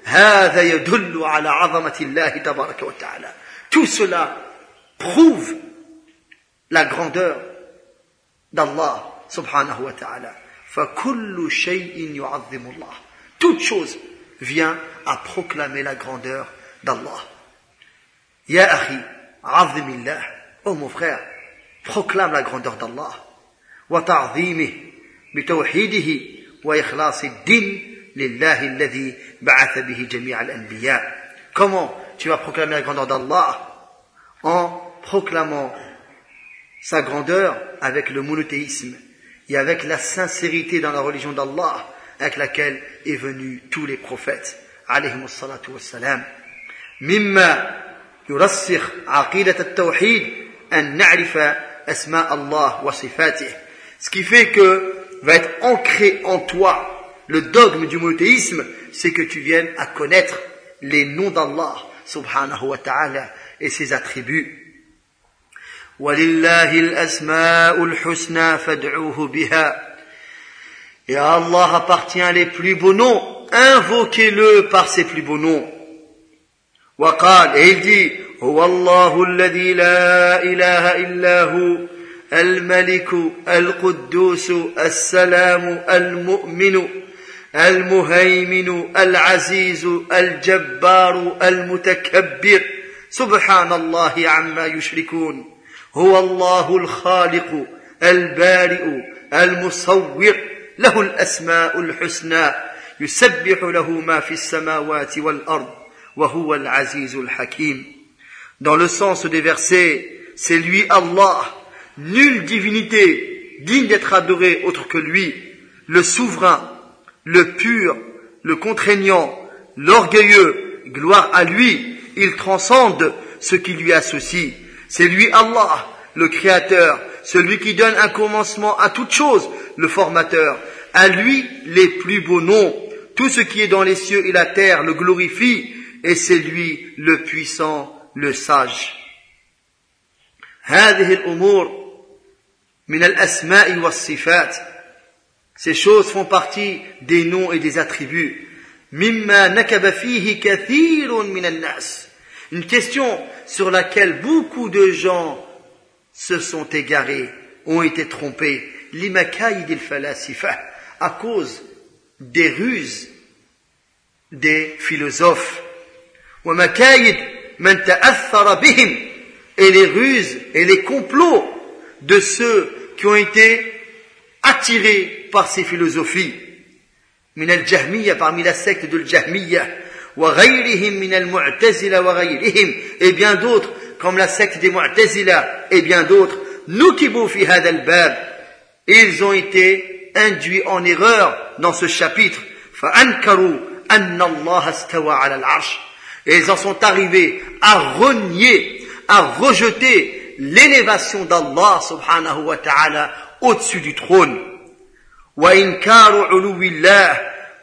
tout cela prouve la grandeur d'Allah subhanahu wa ta'ala. Toute chose vient à proclamer la grandeur d'Allah. Ya akhi, azimillah, oh mon frère, proclame la grandeur d'Allah. وتعظيمه بتوحيده وإخلاص الدين لله الذي بعث به جميع الأنبياء. Comment tu vas proclamer la grandeur d'Allah? En proclamant sa grandeur avec le monothéisme et avec la sincérité dans la religion d'Allah avec laquelle est venu tous les prophètes alayhimus salatu wassalam. مما يرسخ عقيدة التوحيد أن نعرف أسماء الله وصفاته. Ce qui fait que va être ancré en toi le dogme du monothéisme, c'est que tu viennes à connaître les noms d'Allah subhanahu wa ta'ala et ses attributs. وَلِلَّهِ الْأَسْمَاءُ الْحُسْنَى فَادْعُوهُ بِهَا. Et à Allah appartient les plus beaux noms, invoquez-le par ses plus beaux noms. وقال, et il dit, هو الله الذي لا إله إلا هو الملك القدوس السلام المؤمن المهيمن العزيز الجبار المتكبر سبحان الله عما يشركون هو الله الخالق البارئ المصور له الأسماء الحسنى يسبح له ما في السماوات والأرض وهو العزيز الحكيم. Dans le sens des versets, c'est lui Allah, nulle divinité digne d'être adorée autre que lui, le souverain, le pur, le contraignant, l'orgueilleux, gloire à lui, il transcende ce qui lui associe. C'est lui Allah, le créateur, celui qui donne un commencement à toute chose, le formateur. À lui les plus beaux noms, tout ce qui est dans les cieux et la terre le glorifie, et c'est lui le puissant, le sage. هذه الأمور من الأسماء والصفات. Ces choses font partie des noms et des attributs. مما نكب فيه كثير من الناس. Une question sur laquelle beaucoup de gens se sont égarés, ont été trompés. لمكايد الفلاسفة, à cause des ruses des philosophes. ومكايد من تأثر بهم, et les ruses et les complots de ceux qui ont été attirés par ces philosophies. من الجهمية, parmi la secte de l'Jahmiyya, وغيرهم من المعتزلة وغيرهم, et bien d'autres comme la secte des Mu'tazila et bien d'autres. نكبوا في هذا الباب, ils ont été induits en erreur dans ce chapitre. فأنكروا أن الله استوى على العرش, et ils en sont arrivés à renier, à rejeter l'élévation d'Allah subhanahu wa ta'ala au-dessus du trône. وإنكار علو الله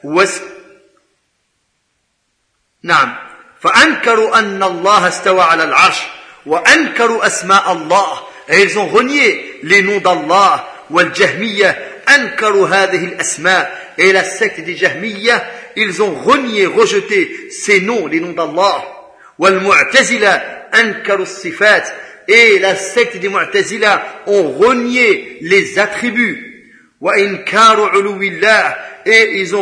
نعم فأنكروا أن الله استوى على العرش وأنكروا أسماء الله, et ils ont renié les noms d'Allah. والجهمية أنكروا هذه الأسماء, et la secte des Jahmiyya, ils ont renié, rejeté ces noms, les noms d'Allah. والمعتزلة أنكروا الصفات, et la secte des Mu'tazila ont renié les attributs. وإنكار علو الله, et ils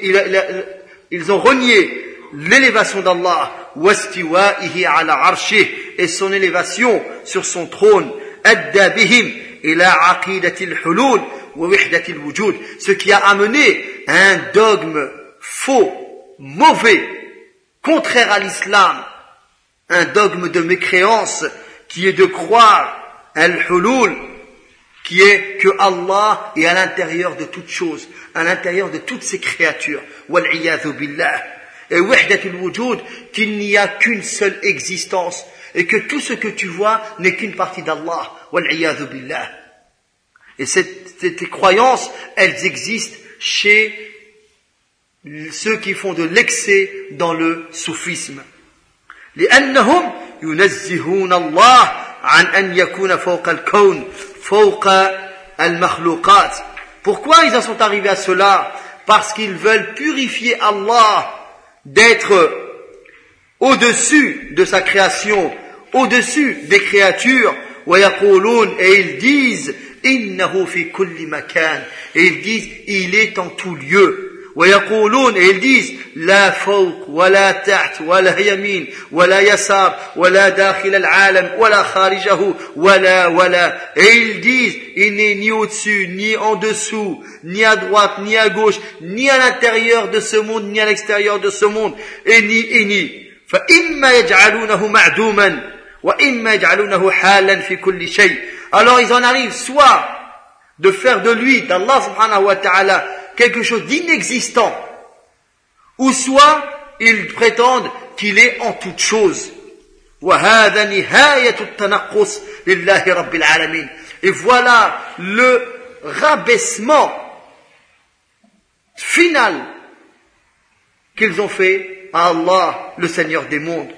ont renié l'élévation d'Allah. واستوائه على عرشه, et son élévation sur son trône. أدى بهم إلى عقيدة الحلول ووحدة الوجود, ce qui a amené à un dogme faux, mauvais, contraire à l'islam, un dogme de mécréance qui est de croire al-hulul, qui est que Allah est à l'intérieur de toutes choses, à l'intérieur de toutes ses créatures, wal-iyadhu billah, et wahdatul wujud, qu'il n'y a qu'une seule existence, et que tout ce que tu vois n'est qu'une partie d'Allah, wal-iyadhu billah. Et ces croyances, elles existent chez ceux qui font de l'excès dans le soufisme. لأنهم ينزهون الله عن أن يكون فوق الكون فوق المخلوقات. Pourquoi ils en sont arrivés à cela? Parce qu'ils veulent purifier Allah d'être au-dessus de sa création, au-dessus des créatures. ويقولون, et ils disent إنه في كل مكان, et ils disent il est en tout lieu. ويقولون, et ils disent لا فوق ولا تحت ولا يمين ولا يسار ولا داخل العالم ولا خارجه ولا, et ils disent il n'est ni au-dessus ni en dessous, ni à droite ni à gauche, ni à l'intérieur de ce monde ni à l'extérieur de ce monde, et ni. فإما يجعلونه معدوما وإما يجعلونه حالا في كل شيء. Alors ils en arrivent soit de faire de lui, d'Allah subhanahu wa ta'ala, quelque chose d'inexistant, ou soit ils prétendent qu'il est en toute chose. وهذا نهاية التنقص لله رب العالمين. Et voilà le rabaissement final qu'ils ont fait à Allah, le Seigneur des mondes.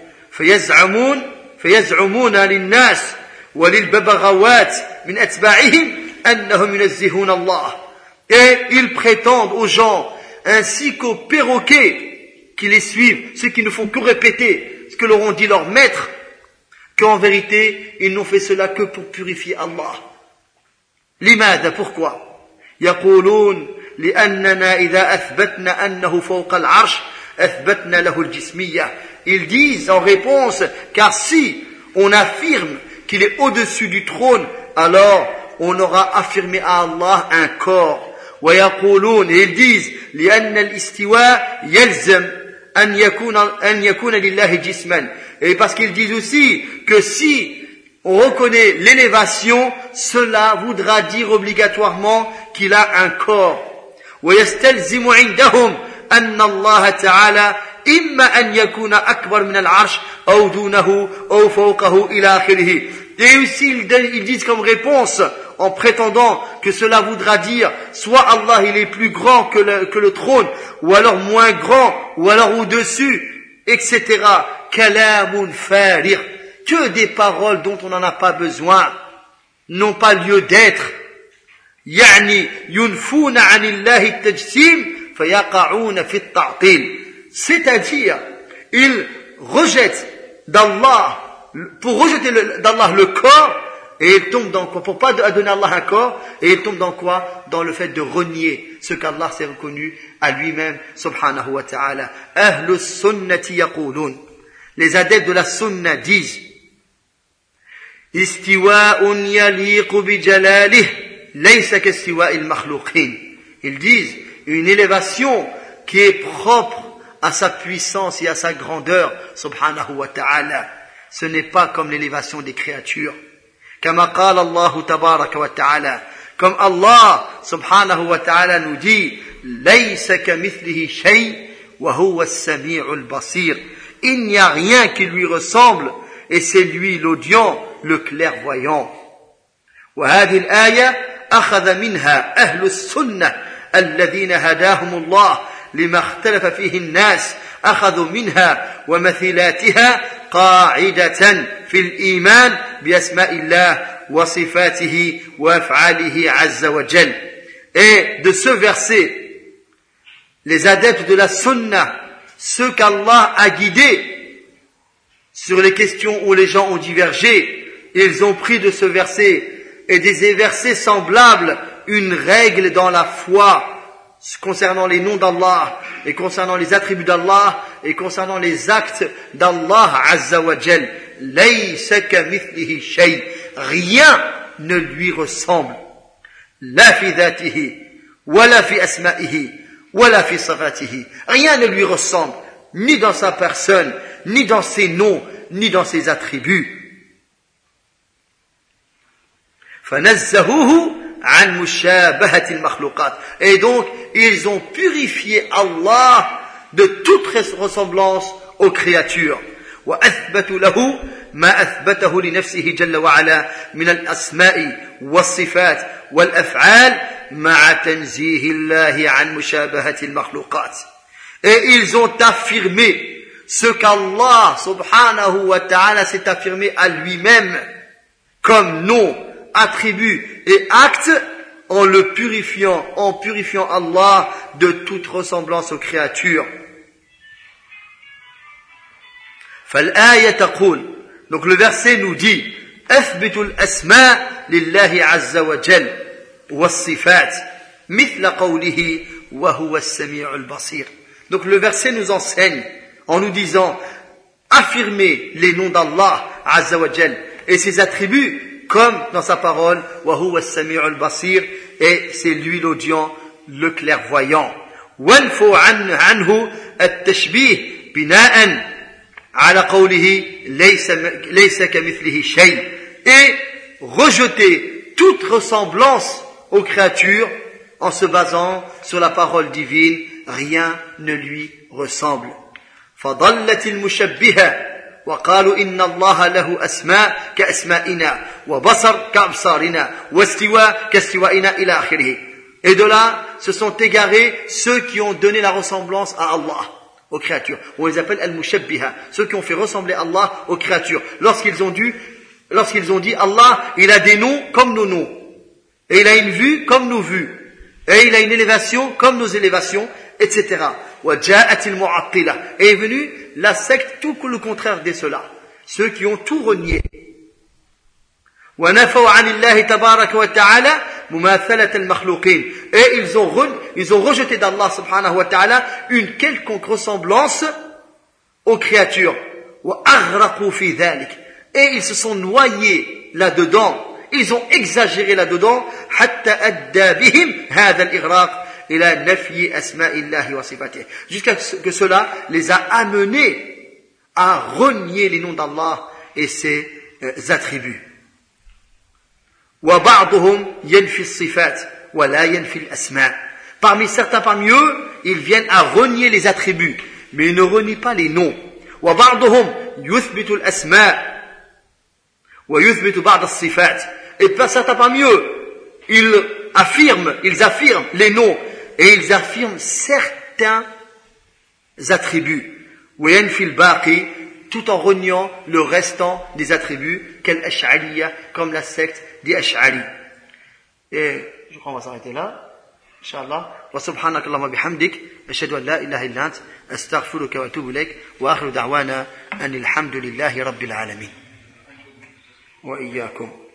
فيزعمون للناس وللببغاوات من أتباعهم أنهم ينزهون الله. Et ils prétendent aux gens, ainsi qu'aux perroquets qui les suivent, ceux qui ne font que répéter ce que leur ont dit leurs maîtres, qu'en vérité, ils n'ont fait cela que pour purifier Allah. لماذا? Pourquoi? يقولون لأننا إذا أثبتنا أنه فوق العرش أثبتنا له الجسمية. Ils disent en réponse, car si on affirme qu'il est au-dessus du trône, alors on aura affirmé à Allah un corps. ويقولون, et ils disent لأن الاستواء يلزم أن يكون لله جسما. Et parce qu'ils disent aussi que si on reconnaît l'élévation, cela voudra dire obligatoirement qu'il a un corps. ويستلزم عندهم أن الله تعالى إما أن يكون أكبر من العرش أو دونه أو فوقه إلى آخره. Et aussi ils disent comme réponse en prétendant que cela voudra dire soit Allah il est plus grand que le trône, ou alors moins grand, ou alors au-dessus, etc. Kalamun farir, que des paroles dont on n'en a pas besoin, n'ont pas lieu d'être. Yani yunfuna anillahi tajsim fayaqa'una fi at-ta'til, c'est-à-dire ils rejettent d'Allah, pour rejeter d'Allah le corps, et ils tombent dans quoi? Pour pas donner à Allah un corps, et ils tombent dans quoi? Dans le fait de renier ce qu'Allah s'est reconnu à lui-même, subhanahu wa ta'ala. Ahlus sunnati yaqulun, les adeptes de la sunna disent, istiwa'un yaliqu bi jalalih laysa kastiwa'il makhluqin. Ils disent une élévation qui est propre à sa puissance et à sa grandeur, subhanahu wa ta'ala. Ce n'est pas comme l'élévation des créatures. Kama qala Allah tabaraka wa ta'ala, comme Allah subhanahu wa ta'ala nous dit, laysa kamithlihi shay wa huwa as-sami'ul basir. Il n'y a rien qui lui ressemble et c'est lui l'audient, le clairvoyant. Wa hadhihi al-aya akhadha minha ahlu as-sunnah alladhina hadahum Allah لما اختلف فيه الناس أخذوا منها ومثلاتها قاعدة في الإيمان بأسماء الله وصفاته وأفعاله عز وجل. Et de ce verset, les adeptes de la sunna, ceux qu'Allah a guidés sur les questions où les gens ont divergé, ils ont pris de ce verset et des versets semblables une règle dans la foi concernant les noms d'Allah et concernant les attributs d'Allah et concernant les actes d'Allah Azza wa Jal. Laysa kamithlihi shay, rien ne lui ressemble. La fi dhatihi, wala fi asma'ihi, wala fi sifatihi. Rien ne lui ressemble, ni dans sa personne, ni dans ses noms, ni dans ses attributs. Fanazzahuhu an mushabahati al-makhluqat. Et donc, ils ont purifié Allah de toute ressemblance aux créatures. Wa athbatu lahu ma athbatahu li nafsihi jalla wa ala min al-asma'i was-sifat wal-af'al ma'a tanzihi Allah an mushabahati al-makhluqat. Et ils ont affirmé ce qu'Allah subhanahu wa ta'ala s'est affirmé à lui-même comme nom, attributs et actes en purifiant Allah de toute ressemblance aux créatures. فالآية تقول, donc le verset nous dit, أثبتوا الأسماء لله عز وجل والصفات مثل قوله وهو السميع البصير. Donc le verset nous enseigne en nous disant, affirmez les noms d'Allah Azza wa Jal et ses attributs comme dans sa parole, وَهُوَ السَّمِيعُ الْبَصِيرُ, et c'est lui l'audient, le clairvoyant. وَانْفُوا عَنْهُ التَّشْبِيهِ بِنَاءً عَلَى قَوْلِهِ لَيْسَ كَمِثْلِهِ شَيْءٍ, et rejeter toute ressemblance aux créatures en se basant sur la parole divine, rien ne lui ressemble. فَضَلَّتِ الْمُشَبِّهَةِ وقالوا إن الله له أسماء كأسمائنا وبصر كأبصارنا واستواء كاستوائنا إلى آخره. Et de là se sont égarés ceux qui ont donné la ressemblance à Allah, aux créatures. On les appelle al-mushabbiha, ceux qui ont fait ressembler Allah aux créatures. Lorsqu'ils ont dit Allah, il a des noms comme nos noms, et il a une vue comme nos vues, et il a une élévation comme nos élévations, etc. وَجَاءَتِ الْمُعَطِّلَةِ, et est venue la secte tout le contraire de cela, ceux qui ont tout renié. وَنَفَوْا عَنِ اللَّهِ تَبَارَكَ وَتَعَالَى مُمَاثَلَةَ الْمَخْلُوقِينَ, et ils ont rejeté d'Allah subhanahu wa ta'ala une quelconque ressemblance aux créatures. وَأَغْرَقُوا فِي ذَلِكَ, et ils se sont noyés là-dedans, ils ont exagéré là-dedans, حَتَّى أَدَّى بِهِمْ هَذَا الْإِغْرَاقِ إلى نفي أسماء الله وصفاته, jusqu'à ce que cela les a amenés à renier les noms d'Allah et ses attributs. وبعضهم ينفي الصفات ولا ينفي الأسماء, parmi eux ils viennent à renier les attributs mais ils ne renient pas les noms. وبعضهم يثبت الأسماء ويثبت بعض الصفات, et certains parmi eux ils affirment les noms et ils affirment certains attributs. وينفي الباقي, tout en reniant le restant des attributs, كالأشعرية, comme la secte des Ash'ari. Et je crois qu'on va s'arrêter là. Inch'Allah. وسبحانك اللهم بحمدك أشهد أن لا إله إلا أنت أستغفرك وأتوب إليك وآخر دعوانا أن الحمد لله رب العالمين وإياكم.